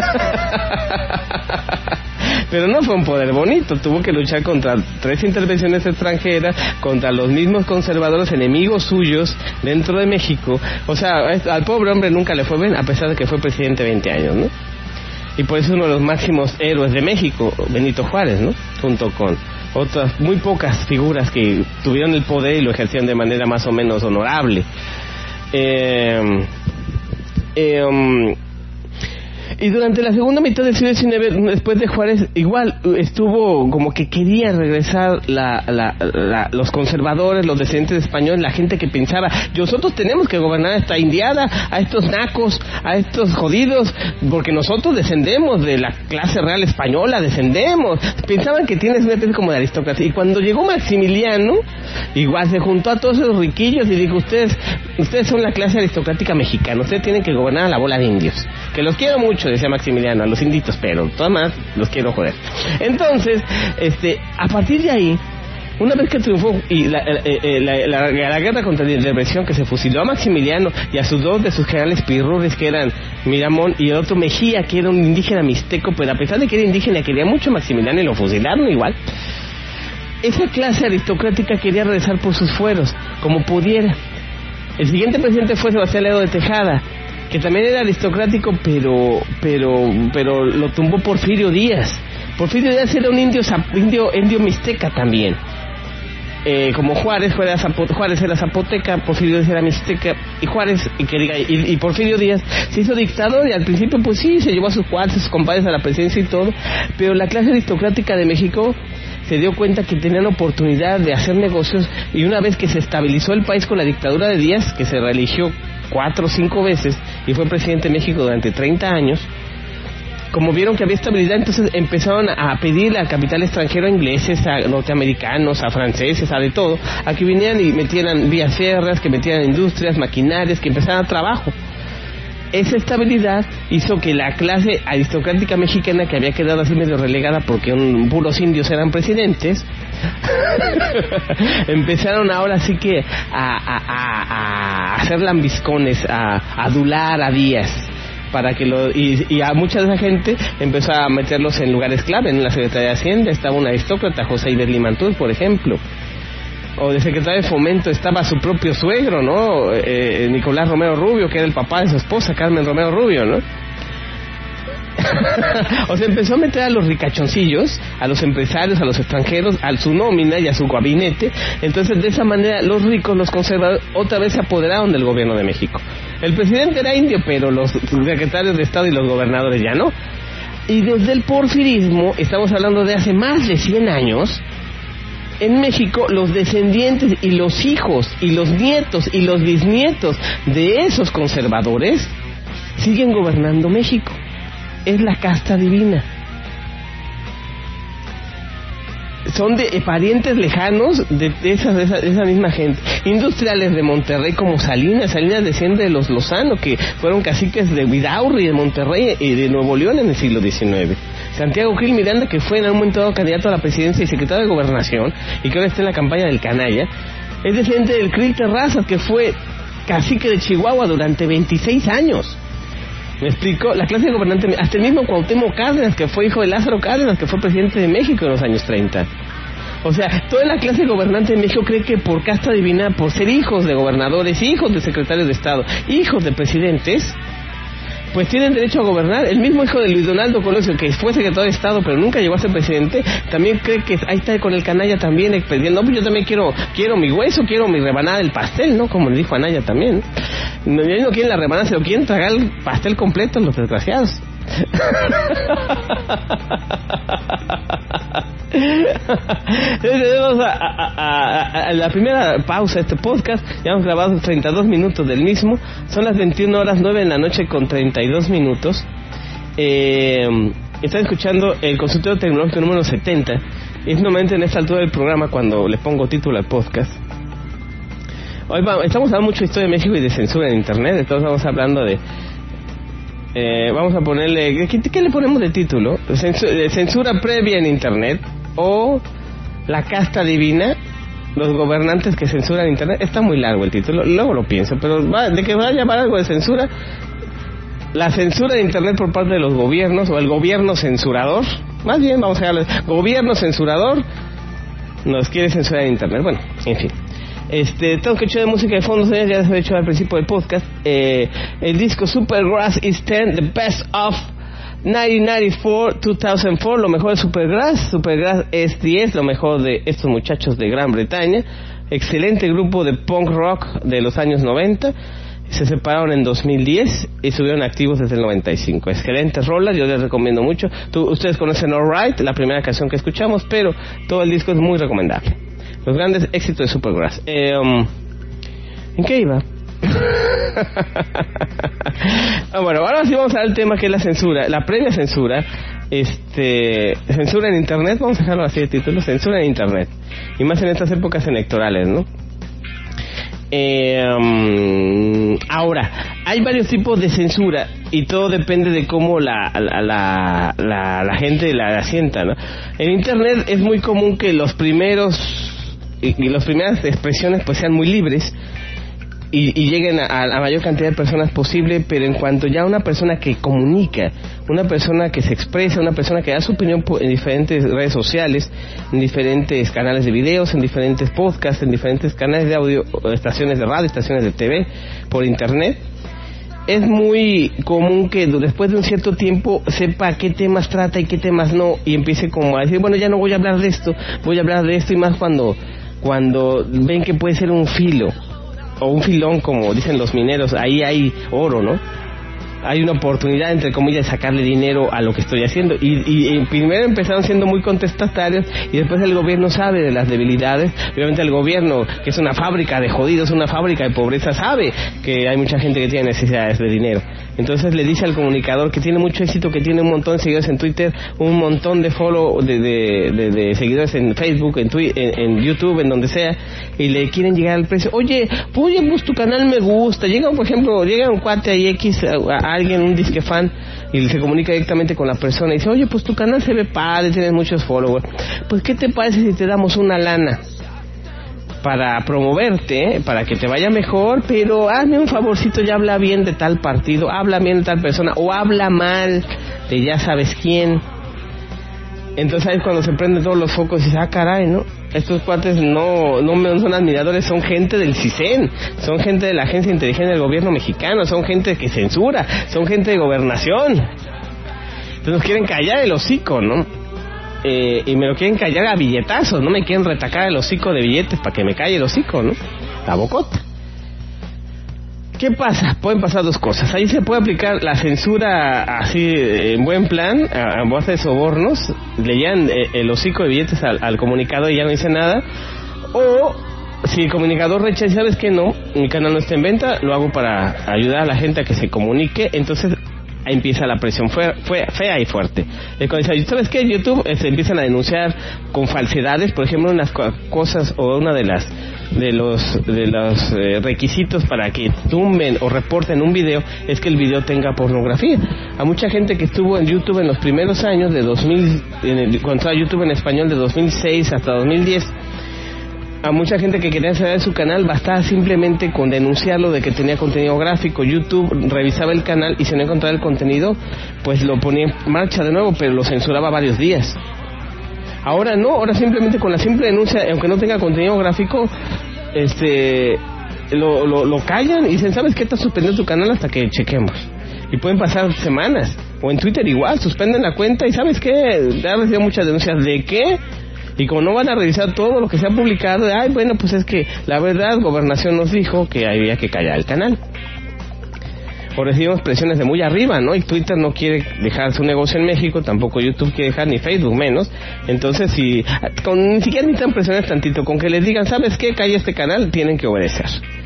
Pero no fue un poder bonito, tuvo que luchar contra tres intervenciones extranjeras, contra los mismos conservadores enemigos suyos dentro de México. O sea, al pobre hombre nunca le fue bien, a pesar de que fue presidente veinte años, ¿no? Y por eso es uno de los máximos héroes de México, Benito Juárez, ¿no? Junto con otras muy pocas figuras que tuvieron el poder y lo ejercieron de manera más o menos honorable. Eh, eh, um, y durante la segunda mitad del siglo diecinueve, después de Juárez, igual estuvo como que quería regresar la, la, la, los conservadores, los descendientes españoles, la gente que pensaba, nosotros tenemos que gobernar a esta indiada, a estos nacos, a estos jodidos, porque nosotros descendemos de la clase real española, descendemos. Pensaban que tienes una especie como de aristocracia. Y cuando llegó Maximiliano, igual se juntó a todos esos riquillos y dijo, ustedes, ustedes son la clase aristocrática mexicana, ustedes tienen que gobernar a la bola de indios, que los quiero mucho, decía Maximiliano, a los inditos, pero todas más los quiero joder. Entonces, este, a partir de ahí, Una vez que triunfó y la, eh, la, la, la, la guerra contra la represión, que se fusiló a Maximiliano y a sus dos de sus generales pirurris, que eran Miramón y el otro Mejía, que era un indígena mixteco, pero a pesar de que era indígena quería mucho a Maximiliano y lo fusilaron igual. Esa clase aristocrática quería regresar por sus fueros, como pudiera. El siguiente presidente fue Sebastián Lerdo de Tejada, que también era aristocrático, pero pero pero lo tumbó Porfirio Díaz. Porfirio Díaz era un indio indio, indio mixteca también. Eh, como Juárez, fuera Zapot- Juárez era zapoteca, Porfirio Díaz era mixteca, y Juárez, y, que diga, y, y Porfirio Díaz se hizo dictador, y al principio pues sí, se llevó a sus cuates, a sus compadres a la presidencia y todo, pero la clase aristocrática de México se dio cuenta que tenían oportunidad de hacer negocios, y una vez que se estabilizó el país con la dictadura de Díaz, que se reeligió cuatro o cinco veces, y fue presidente de México durante treinta años, como vieron que había estabilidad, entonces empezaron a pedirle al capital extranjero, a ingleses, a norteamericanos, a franceses, a de todo, a que vinieran y metieran vías férreas, que metieran industrias, maquinarias, que empezaran trabajo. Esa estabilidad hizo que la clase aristocrática mexicana, que había quedado así medio relegada porque un, puros indios eran presidentes, empezaron ahora sí que a, a, a, a hacer lambiscones, a, a adular a Díaz, para que lo y, y a mucha de esa gente empezó a meterlos en lugares clave. En la Secretaría de Hacienda estaba un aristócrata, José Iber Limantur, por ejemplo, o de secretario de Fomento estaba su propio suegro, ¿no? Eh, Nicolás Romero Rubio, que era el papá de su esposa, Carmen Romero Rubio, ¿no? O sea, empezó a meter a los ricachoncillos, a los empresarios, a los extranjeros, a su nómina y a su gabinete. Entonces, de esa manera, los ricos, los conservadores, otra vez se apoderaron del gobierno de México. El presidente era indio, pero los secretarios de Estado y los gobernadores ya no. Y desde el porfirismo, estamos hablando de hace más de cien años, en México los descendientes y los hijos y los nietos y los bisnietos de esos conservadores siguen gobernando México. Es la casta divina. Son de eh, parientes lejanos de, de, esa, de, esa, de esa misma gente. Industriales de Monterrey como Salinas. Salinas desciende de los Lozano, que fueron caciques de Vidaurri, de Monterrey y de Nuevo León en el siglo diecinueve. Santiago Gil Miranda, que fue en un momento dado candidato a la presidencia y secretario de Gobernación, y que ahora está en la campaña del Canalla, es descendiente del Krill Terrazas, que fue cacique de Chihuahua durante veintiséis años. ¿Me explico? La clase de gobernante, hasta el mismo Cuauhtémoc Cárdenas, que fue hijo de Lázaro Cárdenas, que fue presidente de México en los años treinta. O sea, toda la clase gobernante de México cree que por casta divina, por ser hijos de gobernadores, hijos de secretarios de Estado, hijos de presidentes, pues tienen derecho a gobernar. El mismo hijo de Luis Donaldo Colosio, que fue secretario de Estado pero nunca llegó a ser presidente, también cree que ahí está con el Canalla también expediendo, no, pues yo también quiero quiero mi hueso, quiero mi rebanada del pastel, ¿no? Como le dijo Anaya también. No, ellos no quieren la rebanada, se lo quieren tragar el pastel completo, los desgraciados. Vamos a, a, a, a la primera pausa de este podcast. Ya hemos grabado treinta y dos minutos del mismo. Son las veintiuna horas nueve de la noche con treinta y dos minutos. eh, Están escuchando el consultorio tecnológico número setenta. Es normalmente en esta altura del programa cuando le pongo título al podcast. Hoy vamos, estamos hablando mucho de historia de México y de censura en internet. Entonces vamos hablando de Eh, vamos a ponerle, ¿qué, ¿qué le ponemos de título? Censura, censura previa en internet, o la casta divina, los gobernantes que censuran internet. Está muy largo el título, luego lo pienso, pero va, de que va a llamar algo de censura, la censura de internet por parte de los gobiernos, o el gobierno censurador, más bien vamos a llamarle gobierno censurador nos quiere censurar en internet. Bueno, en fin. Este, tengo que echar de música de fondo, señores, ya les he dicho al principio del podcast. Eh, el disco Supergrass is ten, the best of nineteen ninety-four to two thousand four, lo mejor de Supergrass. Supergrass es diez, lo mejor de estos muchachos de Gran Bretaña. Excelente grupo de punk rock de los años noventa. Se separaron en dos mil diez y estuvieron activos desde el noventa y cinco. Excelentes rolas, yo les recomiendo mucho. Tú, ustedes conocen Alright, la primera canción que escuchamos, pero todo el disco es muy recomendable. Los grandes éxitos de Supergrass. Eh, um, ¿En qué iba? ah, bueno, ahora sí vamos a ver el tema que es la censura, la previa censura. Este, censura en internet, vamos a dejarlo así de título, censura en internet. Y más en estas épocas electorales, ¿no? Eh, um, ahora, hay varios tipos de censura y todo depende de cómo la la, la, la, la gente la asienta, ¿no? En internet es muy común que los primeros y, y las primeras expresiones pues sean muy libres y, y lleguen a, a la mayor cantidad de personas posible, pero en cuanto ya una persona que comunica, una persona que se expresa, una persona que da su opinión en diferentes redes sociales, en diferentes canales de videos, en diferentes podcasts, en diferentes canales de audio, estaciones de radio, estaciones de T V, por internet, es muy común que después de un cierto tiempo sepa qué temas trata y qué temas no, y empiece como a decir, bueno, ya no voy a hablar de esto, voy a hablar de esto, y más cuando, cuando ven que puede ser un filo o un filón, como dicen los mineros, ahí hay oro, ¿no? Hay una oportunidad, entre comillas, de sacarle dinero a lo que estoy haciendo. Y, y, y primero empezaron siendo muy contestatarios, y después el gobierno sabe de las debilidades. Obviamente el gobierno, que es una fábrica de jodidos, una fábrica de pobreza, sabe que hay mucha gente que tiene necesidades de dinero. Entonces le dice al comunicador, que tiene mucho éxito, que tiene un montón de seguidores en Twitter, un montón de follow, de, de, de, de seguidores en Facebook, en, Twitter, en, en YouTube, en donde sea, y le quieren llegar al precio. Oye, oye, pues tu canal me gusta. Llega, por ejemplo, llega un cuate ahí X, a, a alguien, un disque fan, y se comunica directamente con la persona y dice, oye, pues tu canal se ve padre, tienes muchos followers, pues ¿qué te parece si te damos una lana para promoverte, para que te vaya mejor, pero hazme un favorcito, ya habla bien de tal partido, habla bien de tal persona, o habla mal de ya sabes quién? Entonces ahí es cuando se prenden todos los focos y dices, ah, caray, ¿no? Estos cuates no, no son admiradores, son gente del CISEN, son gente de la Agencia de Inteligencia del Gobierno Mexicano, son gente que censura, son gente de gobernación. Entonces nos quieren callar el hocico, ¿no? Eh, y me lo quieren callar a billetazos, no me quieren retacar el hocico de billetes para que me calle el hocico, ¿no? La bocota. ¿Qué pasa? Pueden pasar dos cosas. Ahí se puede aplicar la censura así en buen plan, a, a base de sobornos, le llevan eh, el hocico de billetes al, al comunicador y ya no dice nada. O si el comunicador rechaza, ¿sabes qué? No, mi canal no está en venta, lo hago para ayudar a la gente a que se comunique. Entonces ahí empieza la presión fue, fue fea y fuerte. Es cuando dice, ¿sabes qué? YouTube eh, se empiezan a denunciar con falsedades, por ejemplo, unas cosas o una de las de los de los eh, requisitos para que tumben o reporten un video es que el video tenga pornografía. A mucha gente que estuvo en YouTube en los primeros años de dos mil, en el, cuando estaba YouTube en español, de dos mil seis hasta dos mil diez, a mucha gente que quería saber su canal bastaba simplemente con denunciarlo de que tenía contenido gráfico. YouTube revisaba el canal y si no encontraba el contenido, pues lo ponía en marcha de nuevo, pero lo censuraba varios días. Ahora no, ahora simplemente con la simple denuncia, aunque no tenga contenido gráfico, este lo, lo, lo callan y dicen, ¿sabes qué? Está suspendiendo tu canal hasta que chequemos. Y pueden pasar semanas. O en Twitter igual, suspenden la cuenta y ¿sabes qué? Ya han recibido muchas denuncias. ¿De qué? Y como no van a revisar todo lo que se ha publicado, ay, bueno, pues es que la verdad, Gobernación nos dijo que había que callar el canal. O recibimos presiones de muy arriba, ¿no? Y Twitter no quiere dejar su negocio en México, tampoco YouTube quiere dejar, ni Facebook menos. Entonces, si con, ni siquiera necesitan presiones tantito, con que les digan, ¿sabes qué? Calla este canal, tienen que obedecer.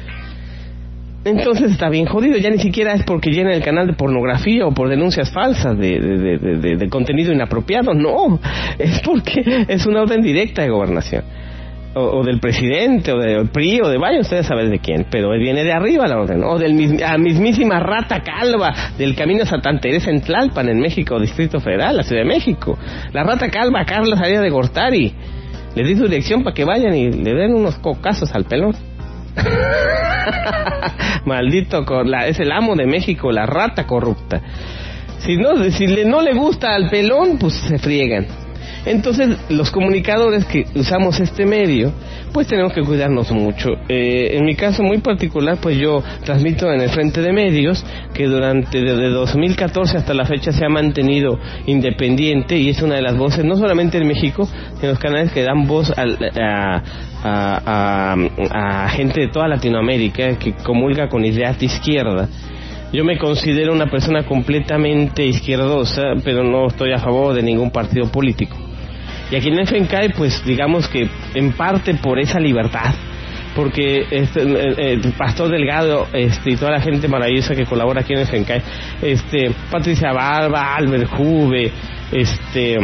Entonces está bien jodido, ya ni siquiera es porque llenen el canal de pornografía o por denuncias falsas de, de, de, de, de contenido inapropiado, no, es porque es una orden directa de Gobernación. O, o del presidente, o del P R I, o de vaya ustedes saben de quién, pero viene de arriba la orden, ¿no? O del mis, a mismísima rata calva del camino Santa Teresa en Tlalpan, en México, Distrito Federal, la Ciudad de México. La rata calva, Carla Salinas de Gortari, les di su dirección para que vayan y le den unos cocazos al pelón. Maldito, la, es el amo de México, la rata corrupta. Si no, si le, no le gusta al pelón, pues se friegan. Entonces, los comunicadores que usamos este medio, pues tenemos que cuidarnos mucho. Eh, en mi caso muy particular, pues yo transmito en el Frente de Medios, que durante desde dos mil catorce hasta la fecha se ha mantenido independiente y es una de las voces, no solamente en México, sino los canales que dan voz a, a, a, a, a gente de toda Latinoamérica que comulga con ideas de izquierda. Yo me considero una persona completamente izquierdosa, pero no estoy a favor de ningún partido político. Y aquí en el FENCAI, pues digamos que en parte por esa libertad, porque este, el, el Pastor Delgado este, y toda la gente maravillosa que colabora aquí en el FENCAI, este, Patricia Barba, Albert Juve, este,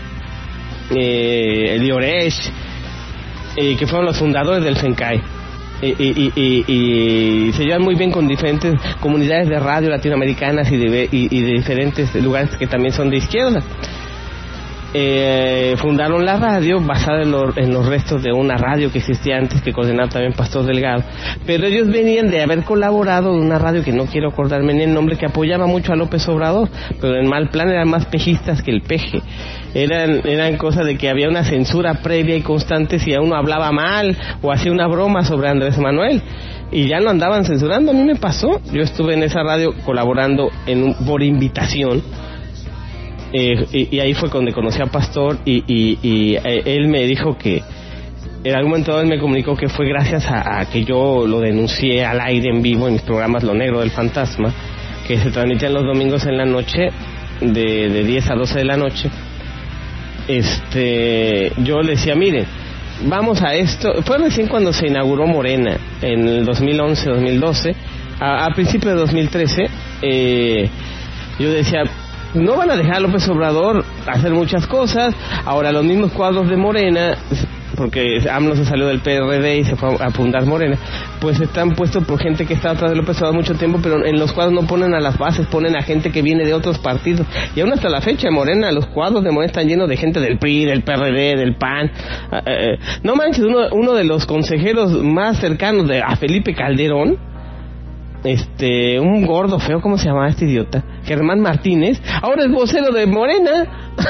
eh, Elioresh, eh, que fueron los fundadores del FENCAI. Y, y, y, y se llevan muy bien con diferentes comunidades de radio latinoamericanas y de, y, y de diferentes lugares que también son de izquierda. eh, fundaron la radio basada en, lo, en los restos de una radio que existía antes, que coordinaba también Pastor Delgado, pero ellos venían de haber colaborado en una radio que no quiero acordarme ni el nombre, que apoyaba mucho a López Obrador, pero en mal plan eran más pejistas que el peje. Eran, eran cosas de que había una censura previa y constante si a uno hablaba mal o hacía una broma sobre Andrés Manuel, y ya lo andaban censurando. A mí me pasó, yo estuve en esa radio colaborando en un, por invitación, eh, y, y ahí fue donde conocí a Pastor, y, y, y eh, él me dijo que en algún momento él me comunicó que fue gracias a, a que yo lo denuncié al aire en vivo en mis programas Lo Negro del Fantasma, que se transmitían los domingos en la noche de, de diez a doce de la noche. Este, yo le decía, miren, vamos a esto. Fue recién cuando se inauguró Morena, en el dos mil once, dos mil doce, a, a principios de dos mil trece. eh, yo decía, no van a dejar a López Obrador hacer muchas cosas. Ahora los mismos cuadros de Morena, porque AMLO se salió del P R D y se fue a fundar Morena, pues están puestos por gente que está atrás de López Obrador mucho tiempo, pero en los cuadros no ponen a las bases, ponen a gente que viene de otros partidos, y aún hasta la fecha Morena, los cuadros de Morena están llenos de gente del P R I, del P R D, del P A N. Eh, eh, no manches, uno, uno de los consejeros más cercanos de, a Felipe Calderón, este, un gordo feo, ¿cómo se llamaba este idiota? Germán Martínez, ahora es vocero de Morena.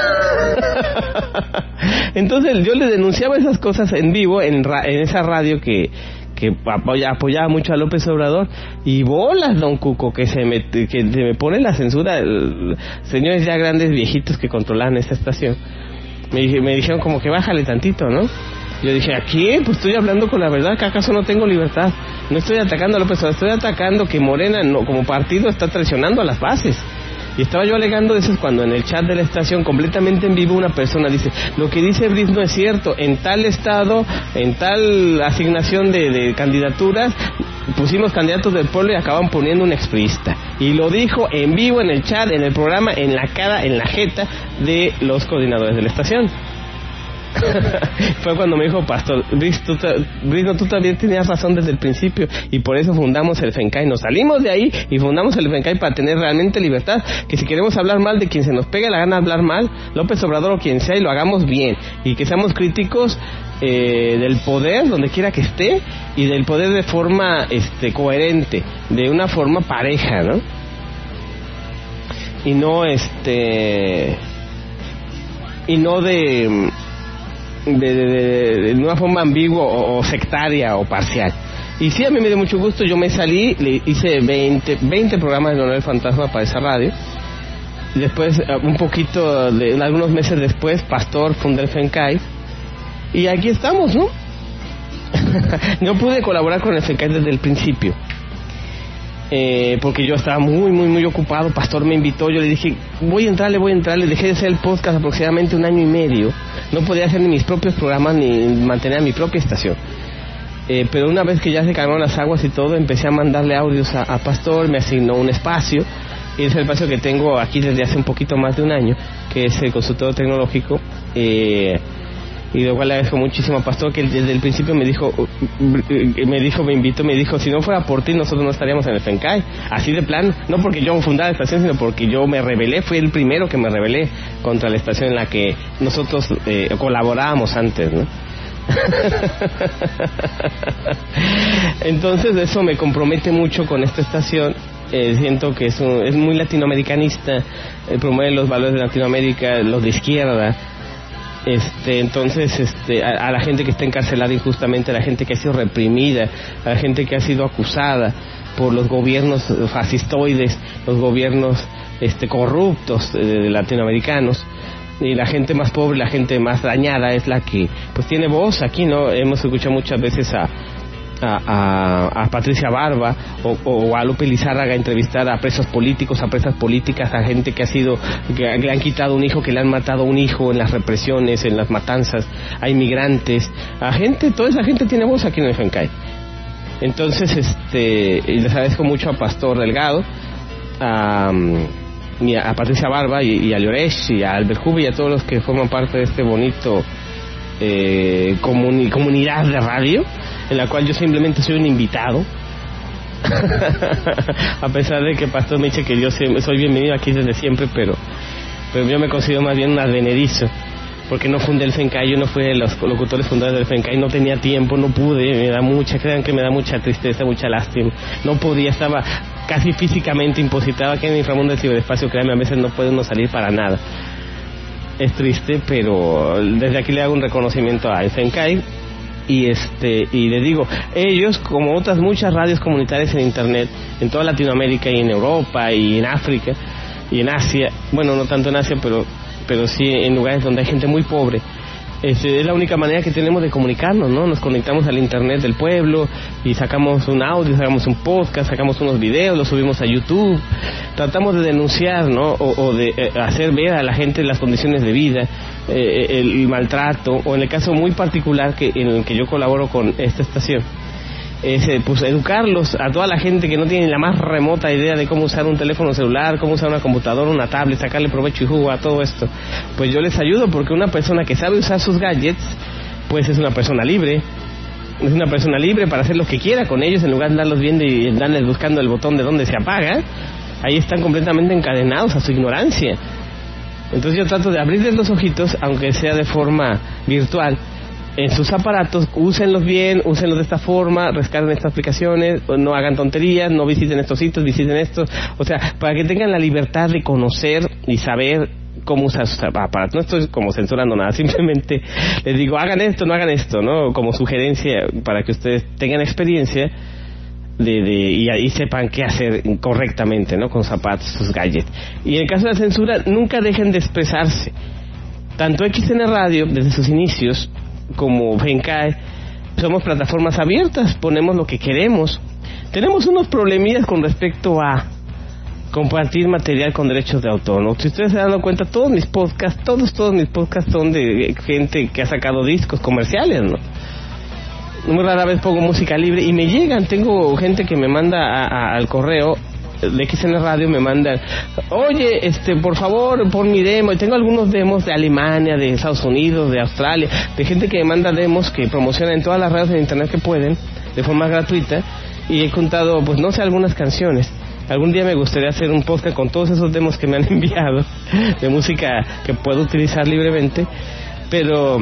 Entonces yo le denunciaba esas cosas en vivo en, ra- en esa radio que que apoya, apoyaba mucho a López Obrador, y bolas, don Cuco, que se me que se me pone la censura. El, señores ya grandes viejitos que controlaban esta estación me, me dijeron como que bájale tantito, ¿no? Yo dije, ¿aquí? Pues estoy hablando con la verdad, que acaso no tengo libertad. No estoy atacando a López Obrador, estoy atacando que Morena no, como partido está traicionando a las bases. Y estaba yo alegando eso cuando en el chat de la estación, completamente en vivo, una persona dice, lo que dice Briz no es cierto, en tal estado, en tal asignación de, de candidaturas, pusimos candidatos del pueblo y acaban poniendo un expriista. Y lo dijo en vivo, en el chat, en el programa, en la cara, en la jeta de los coordinadores de la estación. Fue cuando me dijo Pastor, Briz, tú, Briz, no, tú también tenías razón desde el principio, y por eso fundamos el FENCAI. Nos salimos de ahí y fundamos el FENCAI para tener realmente libertad, que si queremos hablar mal de quien se nos pegue la gana hablar mal, López Obrador o quien sea, y lo hagamos bien, y que seamos críticos eh, del poder donde quiera que esté, y del poder de forma este coherente, de una forma pareja, ¿no? Y no este y no de De, de, de, de una forma ambigua o, o sectaria o parcial. Y sí, a mí me dio mucho gusto. Yo me salí, le hice veinte, veinte programas de Lo Negro del Fantasma para esa radio. Y después, un poquito, de, algunos meses después, Pastor fundó el FENCAI. Y aquí estamos, ¿no? No pude colaborar con el FENCAI desde el principio, eh, porque yo estaba muy, muy, muy ocupado. Pastor me invitó, yo le dije, voy a entrarle, voy a entrarle. Dejé de hacer el podcast aproximadamente un año y medio. No podía hacer ni mis propios programas ni mantener a mi propia estación. Eh, pero una vez que ya se calmaron las aguas y todo, empecé a mandarle audios a, a Pastor, me asignó un espacio, y es el espacio que tengo aquí desde hace un poquito más de un año, que es el consultorio tecnológico. Eh, y de igual le agradezco muchísimo a Pastor, que desde el principio me dijo, me dijo, me invitó, me dijo, si no fuera por ti nosotros no estaríamos en el FENCAI, así de plano, no porque yo fundara la estación, sino porque yo me rebelé, fui el primero que me rebelé contra la estación en la que nosotros eh, colaborábamos antes, ¿no? Entonces eso me compromete mucho con esta estación. Eh, siento que es, un, es muy latinoamericanista, eh, promueve los valores de Latinoamérica, los de izquierda. Este, entonces, este, a, a la gente que está encarcelada injustamente, a la gente que ha sido reprimida, a la gente que ha sido acusada por los gobiernos fascistoides, los gobiernos este, corruptos de, de latinoamericanos, y la gente más pobre, la gente más dañada es la que pues tiene voz aquí, ¿no? Hemos escuchado muchas veces a A, a, a Patricia Barba o, o a Lupe Lizárraga entrevistar a presos políticos, a presas políticas, a gente que ha sido, que le han quitado un hijo, que le han matado un hijo en las represiones, en las matanzas, a inmigrantes, a gente, toda esa gente tiene voz aquí en el FENCAI. Entonces, este, les agradezco mucho a Pastor Delgado, a, a Patricia Barba y, y a Lloresh y a Albert Hubi y a todos los que forman parte de este bonito eh, comuni, comunidad de radio, en la cual yo simplemente soy un invitado. A pesar de que Pastor me dice que yo soy bienvenido aquí desde siempre, pero, pero yo me considero más bien un advenedizo. porque no fundé el FENCAI, yo no fui de los locutores fundadores del FENCAI, no tenía tiempo, no pude, me da mucha, crean que me da mucha tristeza, mucha lástima, no podía, estaba casi físicamente impositada aquí en el inframundo del ciberespacio, créanme, a veces no puede uno salir para nada. Es triste, pero desde aquí le hago un reconocimiento al FENCAI y este y le digo, ellos como otras muchas radios comunitarias en internet, en toda Latinoamérica y en Europa y en África y en Asia, bueno, no tanto en Asia, pero pero sí en lugares donde hay gente muy pobre, este, es la única manera que tenemos de comunicarnos, ¿no? Nos conectamos al internet del pueblo y sacamos un audio, sacamos un podcast, sacamos unos videos, los subimos a YouTube, tratamos de denunciar, ¿no? O, o de eh, hacer ver a la gente las condiciones de vida, eh, el maltrato, o en el caso muy particular que en el que yo colaboro con esta estación, es eh, pues educarlos a toda la gente que no tiene la más remota idea de cómo usar un teléfono celular, cómo usar una computadora, una tablet, sacarle provecho y jugo a todo esto. Pues yo les ayudo, porque una persona que sabe usar sus gadgets, pues es una persona libre, es una persona libre para hacer lo que quiera con ellos, en lugar de andarlos viendo y andarles buscando el botón de donde se apaga. Ahí están completamente encadenados a su ignorancia. Entonces yo trato de abrirles los ojitos, aunque sea de forma virtual, en sus aparatos, úsenlos bien, úsenlos de esta forma, rescaten estas aplicaciones, no hagan tonterías, no visiten estos sitios, visiten estos, o sea, para que tengan la libertad de conocer y saber cómo usar sus aparatos. No estoy como censurando nada, simplemente les digo, hagan esto, no hagan esto, ¿no? Como sugerencia para que ustedes tengan experiencia de, de y ahí sepan qué hacer correctamente, ¿no? Con sus aparatos, sus gadgets. Y en el caso de la censura, nunca dejen de expresarse. Tanto X N Radio, desde sus inicios, como FENCAI, somos plataformas abiertas, ponemos lo que queremos. Tenemos unos problemillas con respecto a compartir material con derechos de autor, ¿no? Si ustedes se dan cuenta, todos mis podcasts, todos, todos mis podcasts son de gente que ha sacado discos comerciales, ¿no? Muy rara vez pongo música libre y me llegan, tengo gente que me manda a, a, al correo de X N Radio, me mandan, oye, este, por favor, pon mi demo. Y tengo algunos demos de Alemania, de Estados Unidos, de Australia, de gente que me manda demos que promocionan en todas las redes de internet que pueden, de forma gratuita, y he contado, pues no sé, algunas canciones. Algún día me gustaría hacer un podcast con todos esos demos que me han enviado, de música que puedo utilizar libremente, pero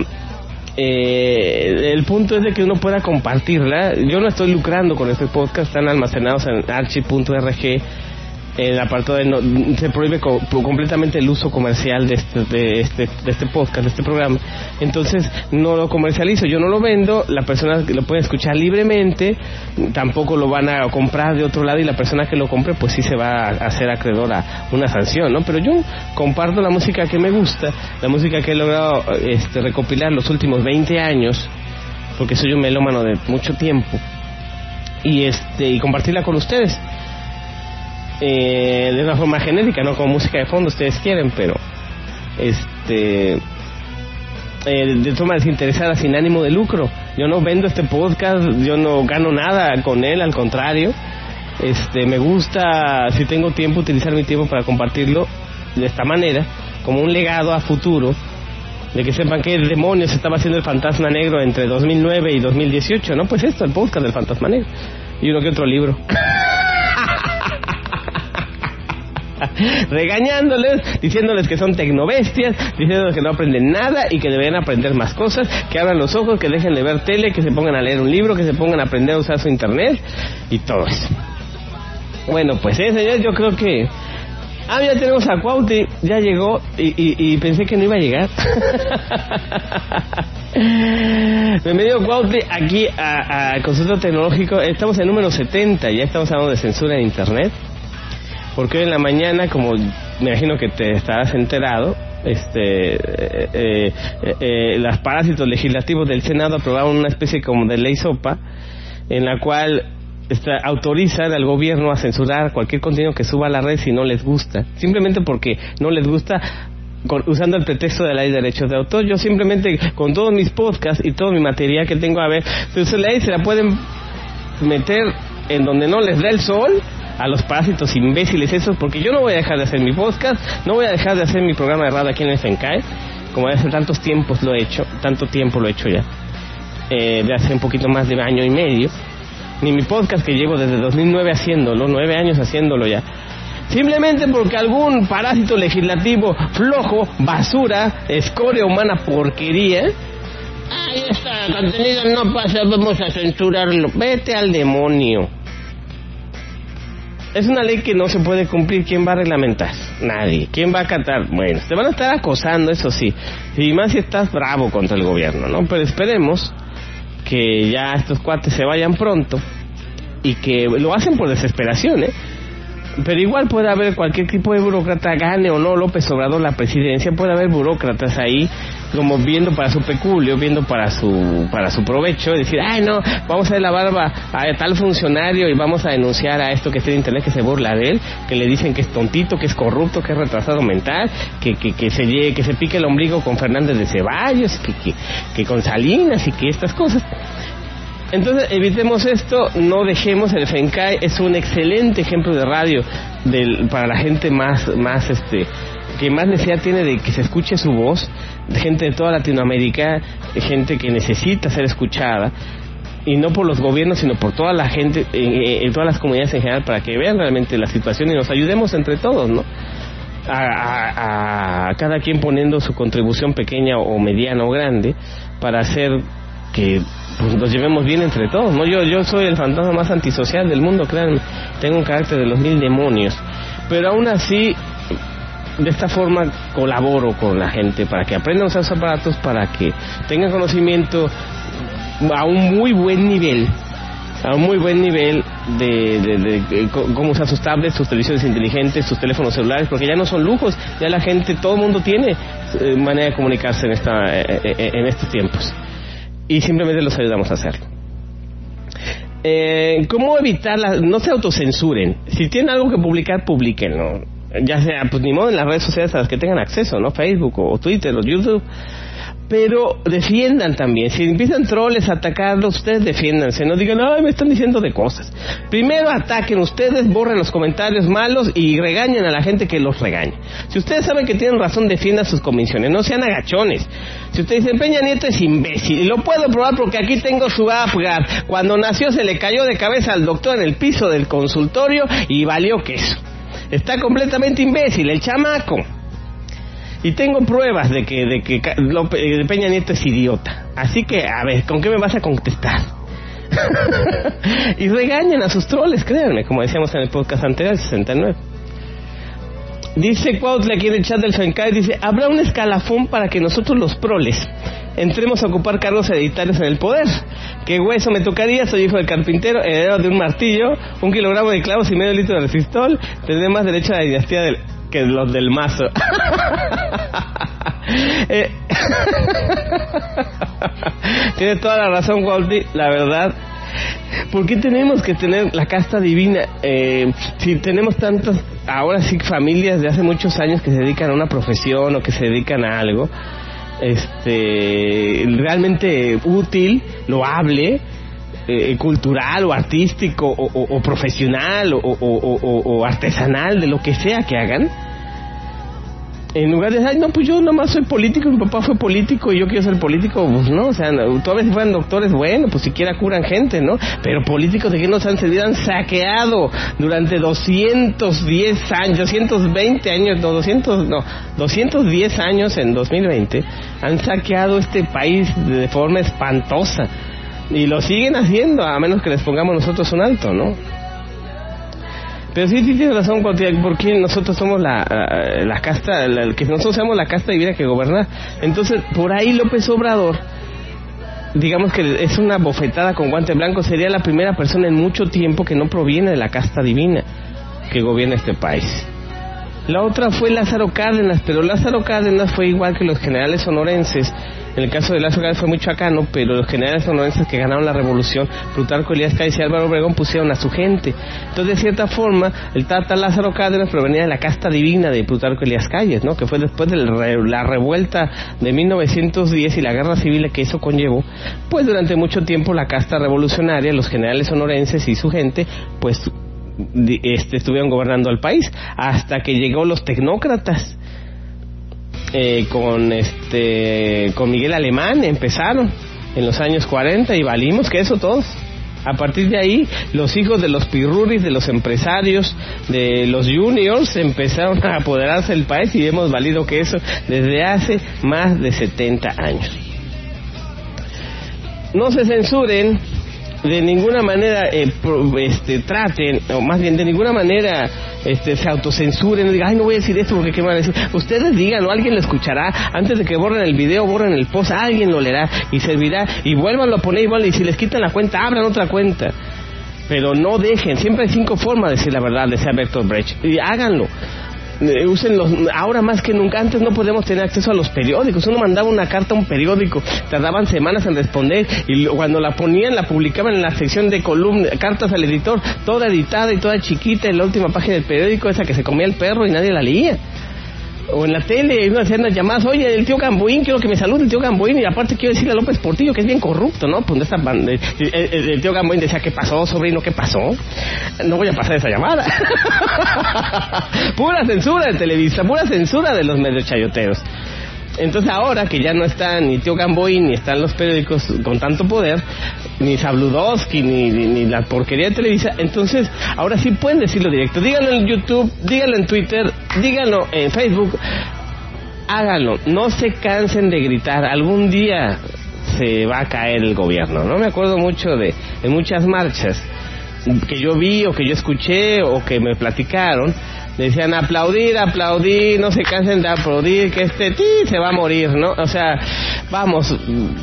eh, el punto es de que uno pueda compartirla. Yo no estoy lucrando con este podcast, están almacenados en archive punto org. El apartado de no, se prohíbe co completamente el uso comercial de este, de este de este podcast, de este programa. Entonces no lo comercializo, yo no lo vendo, la persona lo puede escuchar libremente, tampoco lo van a comprar de otro lado, y la persona que lo compre pues sí se va a hacer acreedor a una sanción, ¿no? Pero yo comparto la música que me gusta, la música que he logrado este, recopilar los últimos veinte años, porque soy un melómano de mucho tiempo, y este y compartirla con ustedes. Eh, de una forma genérica, no como música de fondo, ustedes quieren, pero este eh, de forma desinteresada, sin ánimo de lucro. Yo no vendo este podcast, yo no gano nada con él, al contrario, este me gusta, si tengo tiempo, utilizar mi tiempo para compartirlo de esta manera, como un legado a futuro, de que sepan qué demonios estaba haciendo el Fantasma Negro entre dos mil nueve y dos mil dieciocho, ¿no? Pues esto, el podcast del Fantasma Negro, y uno que otro libro. Regañándoles, diciéndoles que son tecnobestias, diciéndoles que no aprenden nada y que deberían aprender más cosas, que abran los ojos, que dejen de ver tele, que se pongan a leer un libro, que se pongan a aprender a usar su internet y todo eso. Bueno, pues eh, señores, yo creo que ah, ya tenemos a Cuauhti, ya llegó y, y, y pensé que no iba a llegar. Bienvenido Cuauhti aquí a, a Consultorio Tecnológico. Estamos en el número setenta, ya estamos hablando de censura en internet. Porque hoy en la mañana, como me imagino que te estarás enterado, este, eh, eh, eh, los parásitos legislativos del Senado aprobaron una especie como de ley sopa, en la cual está, autorizan al gobierno a censurar cualquier contenido que suba a la red si no les gusta, simplemente porque no les gusta, con, usando el pretexto de la ley de derechos de autor. Yo simplemente, con todos mis podcasts y todo mi material que tengo, a ver, entonces la ley se la pueden meter en donde no les da el sol a los parásitos imbéciles esos, porque yo no voy a dejar de hacer mi podcast, no voy a dejar de hacer mi programa de radio aquí en el FENCAI, como hace tantos tiempos lo he hecho, tanto tiempo lo he hecho ya, eh, de hace un poquito más de año y medio, ni mi podcast que llevo desde dos mil nueve haciéndolo, nueve años haciéndolo ya, simplemente porque algún parásito legislativo flojo, basura, escoria humana, porquería. Ahí está, contenido no pasa, vamos a censurarlo. Vete al demonio. Es una ley que no se puede cumplir. ¿Quién va a reglamentar? Nadie. ¿Quién va a acatar? Bueno, te van a estar acosando, eso sí. Y más si estás bravo contra el gobierno, ¿no? Pero esperemos que ya estos cuates se vayan pronto y que lo hacen por desesperación, ¿eh? Pero igual puede haber cualquier tipo de burócrata, gane o no López Obrador la presidencia, puede haber burócratas ahí como viendo para su peculio, viendo para su para su provecho, decir, ay no, vamos a dar la barba a tal funcionario y vamos a denunciar a esto que está en internet que se burla de él, que le dicen que es tontito, que es corrupto, que es retrasado mental, que que, que se que se pique el ombligo con Fernández de Ceballos, que, que, que con Salinas y que estas cosas. Entonces evitemos esto, no dejemos. El FENCAI es un excelente ejemplo de radio del, para la gente más más este que más necesidad tiene de que se escuche su voz, gente de toda Latinoamérica, gente que necesita ser escuchada, y no por los gobiernos sino por toda la gente, en, en todas las comunidades en general, para que vean realmente la situación y nos ayudemos entre todos, ¿no? A, a, a cada quien poniendo su contribución pequeña o mediana o grande para hacer que pues nos llevemos bien entre todos, ¿no? Yo yo soy el fantasma más antisocial del mundo, créanme, tengo un carácter de los mil demonios, pero aún así de esta forma colaboro con la gente para que aprendan a usar sus aparatos, para que tengan conocimiento a un muy buen nivel, a un muy buen nivel de, de, de, de cómo usar sus tablets, sus televisores inteligentes, sus teléfonos celulares, porque ya no son lujos, ya la gente, todo el mundo tiene eh, manera de comunicarse en esta eh, eh, en estos tiempos. Y simplemente los ayudamos a hacerlo. Eh, ¿Cómo evitarla? No se autocensuren. Si tienen algo que publicar, publíquenlo. Ya sea, pues ni modo, en las redes sociales a las que tengan acceso, ¿no? Facebook o Twitter o YouTube. Pero defiendan también. Si empiezan troles a atacarlos, ustedes defiéndanse. No digan, ay, me están diciendo de cosas. Primero ataquen ustedes, borren los comentarios malos y regañen a la gente que los regañe. Si ustedes saben que tienen razón, defiendan sus convicciones. No sean agachones. Si ustedes dicen, Peña Nieto es imbécil, y lo puedo probar porque aquí tengo su Apgar. Cuando nació se le cayó de cabeza al doctor en el piso del consultorio y valió queso. Está completamente imbécil, el chamaco. Y tengo pruebas de que de que López, de Peña Nieto es idiota. Así que, a ver, ¿con qué me vas a contestar? Y regañen a sus troles, créanme, como decíamos en el podcast anterior, el sesenta y nueve. Dice Cuautla aquí en el chat del FENCAI, dice, habrá un escalafón para que nosotros los proles entremos a ocupar cargos hereditarios en el poder. ¿Qué hueso me tocaría? Soy hijo del carpintero, heredero de un martillo, un kilogramo de clavos y medio litro de resistol, tendré más derecho a la dinastía del... que los del mazo. eh, Tiene toda la razón, Walty, la verdad. ¿Por qué tenemos que tener la casta divina? Eh, si tenemos tantas, ahora sí, familias de hace muchos años que se dedican a una profesión o que se dedican a algo este realmente útil, loable, eh, cultural o artístico o, o, o profesional o, o, o, o artesanal, de lo que sea que hagan, en lugar de, ay, no, pues yo nomás soy político, mi papá fue político y yo quiero ser político, pues no, o sea, todavía si fueran doctores, bueno, pues siquiera curan gente, ¿no? Pero políticos, ¿de qué nos han servido? Han saqueado durante doscientos diez años, doscientos veinte años, no, doscientos, no, doscientos diez años en dos mil veinte, han saqueado este país de forma espantosa. Y lo siguen haciendo, a menos que les pongamos nosotros un alto, ¿no? Pero sí, sí tienes razón, porque nosotros somos la, la, la casta, la, que nosotros somos la casta divina que gobierna. Entonces, por ahí López Obrador, digamos que es una bofetada con guante blanco, sería la primera persona en mucho tiempo que no proviene de la casta divina que gobierna este país. La otra fue Lázaro Cárdenas, pero Lázaro Cárdenas fue igual que los generales sonorenses. En el caso de Lázaro Cárdenas fue muy chacano, pero los generales sonorenses que ganaron la revolución, Plutarco Elías Calles y Álvaro Obregón, pusieron a su gente. Entonces, de cierta forma, el tata Lázaro Cárdenas provenía de la casta divina de Plutarco Elías Calles, ¿no? Que fue después de la revuelta de mil novecientos diez y la guerra civil que eso conllevó. Pues durante mucho tiempo la casta revolucionaria, los generales sonorenses y su gente, pues este, estuvieron gobernando al país, hasta que llegó los tecnócratas. Eh, con este con Miguel Alemán empezaron en los años cuarenta y valimos que eso todos. A partir de ahí, los hijos de los pirruris, de los empresarios, de los juniors, empezaron a apoderarse del país y hemos valido que eso desde hace más de setenta años. No se censuren, de ninguna manera eh, pro, este, traten, o más bien de ninguna manera este, se autocensuren, no digan, ay, no voy a decir esto porque qué van a decir. Ustedes digan, o alguien lo escuchará, antes de que borren el video, borren el post, alguien lo leerá y servirá, y vuélvanlo a poner igual, y si les quitan la cuenta, abran otra cuenta. Pero no dejen, siempre hay cinco formas de decir la verdad, decía Bertolt Brecht, y háganlo. Eh, úsenlos, ahora más que nunca. Antes no podemos tener acceso a los periódicos, uno mandaba una carta a un periódico, tardaban semanas en responder, y cuando la ponían, la publicaban en la sección de columna, cartas al editor, toda editada y toda chiquita en la última página del periódico, esa que se comía el perro y nadie la leía. O en la tele, uno hacía unas llamadas, oye, el tío Gamboín, quiero que me salude el tío Gamboín, y aparte quiero decirle a López Portillo que es bien corrupto, ¿no? Pues esta, el, el, el tío Gamboín decía, ¿qué pasó, sobrino? ¿Qué pasó? No voy a pasar esa llamada. Pura censura de Televisa, pura censura de los medios chayoteros. Entonces ahora que ya no está ni tío Gamboín, ni están los periódicos con tanto poder, ni Sabludowski, ni, ni, ni la porquería de Televisa, entonces ahora sí pueden decirlo directo. Díganlo en YouTube, díganlo en Twitter, díganlo en Facebook, háganlo, no se cansen de gritar, algún día se va a caer el gobierno. No me acuerdo mucho de, de muchas marchas que yo vi o que yo escuché o que me platicaron. Decían aplaudir, aplaudir, no se cansen de aplaudir, que este tí se va a morir, ¿no? O sea, vamos,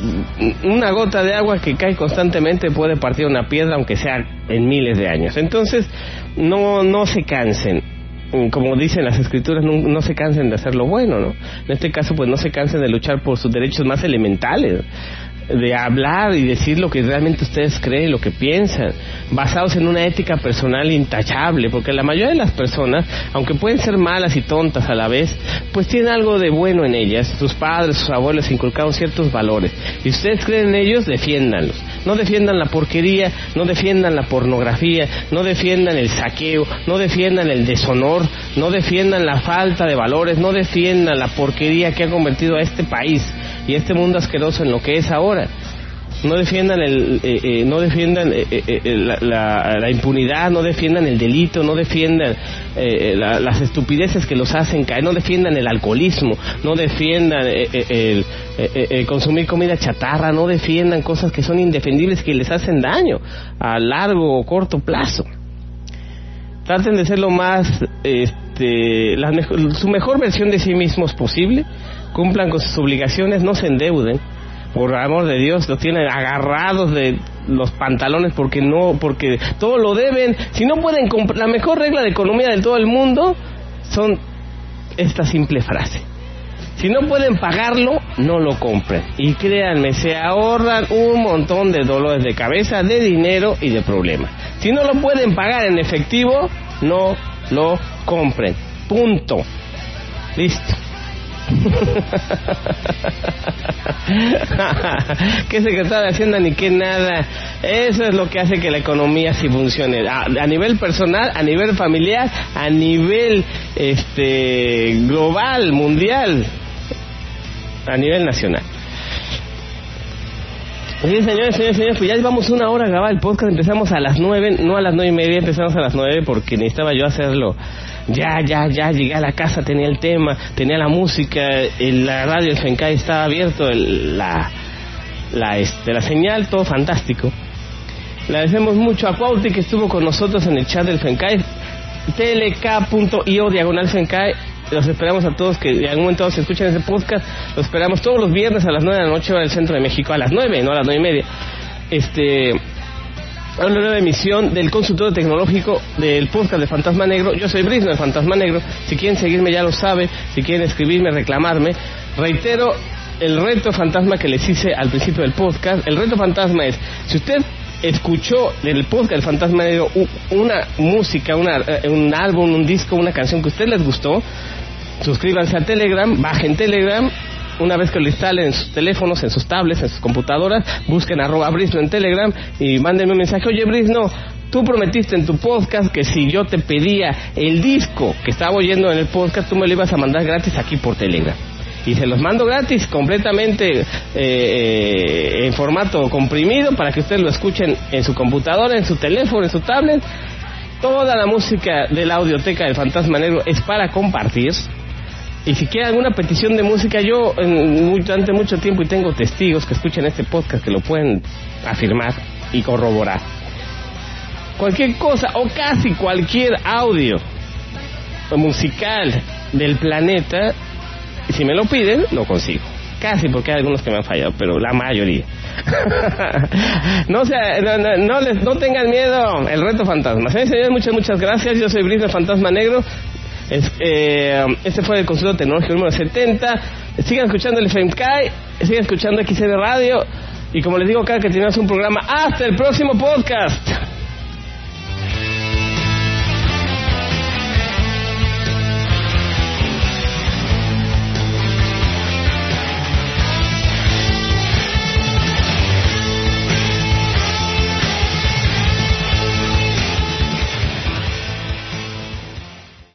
una gota de agua que cae constantemente puede partir una piedra, aunque sea en miles de años. Entonces, no, no se cansen. Como dicen las escrituras, no, no se cansen de hacer lo bueno, ¿no? En este caso, pues no se cansen de luchar por sus derechos más elementales, de hablar y decir lo que realmente ustedes creen, lo que piensan, basados en una ética personal intachable, porque la mayoría de las personas, aunque pueden ser malas y tontas a la vez, pues tienen algo de bueno en ellas. Sus padres, sus abuelos inculcaron ciertos valores, y ustedes creen en ellos, defiéndanlos. No defiendan la porquería, no defiendan la pornografía, no defiendan el saqueo, no defiendan el deshonor, no defiendan la falta de valores, no defiendan la porquería que ha convertido a este país y este mundo asqueroso en lo que es ahora. No defiendan el eh, eh, no defiendan eh, eh, la, la, la impunidad, no defiendan el delito, no defiendan eh, la, las estupideces que los hacen caer, no defiendan el alcoholismo, no defiendan eh, eh, el eh, eh, consumir comida chatarra, no defiendan cosas que son indefendibles, que les hacen daño a largo o corto plazo. Traten de ser lo más este, la mejor, su mejor versión de sí mismos posible. Cumplan con sus obligaciones, no se endeuden, por amor de Dios, los tienen agarrados de los pantalones porque no, porque todo lo deben. Si no pueden comprar, la mejor regla de economía de todo el mundo son esta simple frase: si no pueden pagarlo, no lo compren. Y créanme, se ahorran un montón de dolores de cabeza, de dinero y de problemas. Si no lo pueden pagar en efectivo, no lo compren. Punto. Listo. ¿Qué secretario de Hacienda ni qué nada? Eso es lo que hace que la economía sí funcione a, a nivel personal, a nivel familiar, a nivel este global, mundial, a nivel nacional. Sí, señores, señores, señores, pues ya llevamos una hora a grabar el podcast. Empezamos a las nueve, no a las nueve y media, empezamos a las nueve porque necesitaba yo hacerlo. Ya, ya, ya, llegué a la casa, tenía el tema, tenía la música, el, la radio, el FENCAI estaba abierto, el, la, la, este, la señal, todo fantástico. Le agradecemos mucho a Cuauhti que estuvo con nosotros en el chat del FENCAI, tlk punto io diagonal FENCAI. Los esperamos a todos que en algún momento se escuchen ese podcast. Los esperamos todos los viernes a las nueve de la noche hora del centro de México, a las nueve, no a las nueve y media. Este, a una nueva emisión del consultorio tecnológico del podcast de Fantasma Negro. Yo soy Brisno, el Fantasma Negro. Si quieren seguirme ya lo saben, si quieren escribirme, reclamarme. Reitero el reto fantasma que les hice al principio del podcast. El reto fantasma es, si usted escuchó en el podcast del Fantasma Negro una música, una, un álbum, un disco, una canción que a usted les gustó, suscríbanse a Telegram, bajen Telegram. Una vez que lo instalen en sus teléfonos, en sus tablets, en sus computadoras, busquen arroba Brisno en Telegram y mándenme un mensaje: oye Brisno, tú prometiste en tu podcast que si yo te pedía el disco que estaba oyendo en el podcast, tú me lo ibas a mandar gratis aquí por Telegram. y se los mando gratis, completamente eh, eh, en formato comprimido, para que ustedes lo escuchen en su computadora, en su teléfono, en su tablet. Toda la música de la audioteca del Fantasma Negro es para compartir. Y si quieren alguna petición de música, yo en, durante mucho tiempo, y tengo testigos que escuchan este podcast que lo pueden afirmar y corroborar, cualquier cosa o casi cualquier audio musical del planeta, si me lo piden, lo consigo. Casi, porque hay algunos que me han fallado, pero la mayoría. no, sea, no, no, no, les, no tengan miedo, el reto fantasma. Señores, muchas, muchas gracias. Yo soy Brisno, el Fantasma Negro. Es, eh, este fue el Consultorio Tecnológico número setenta. Sigan escuchando el F M K I, sigan escuchando X N Radio. Y como les digo, cada que tenemos un programa, hasta el próximo podcast.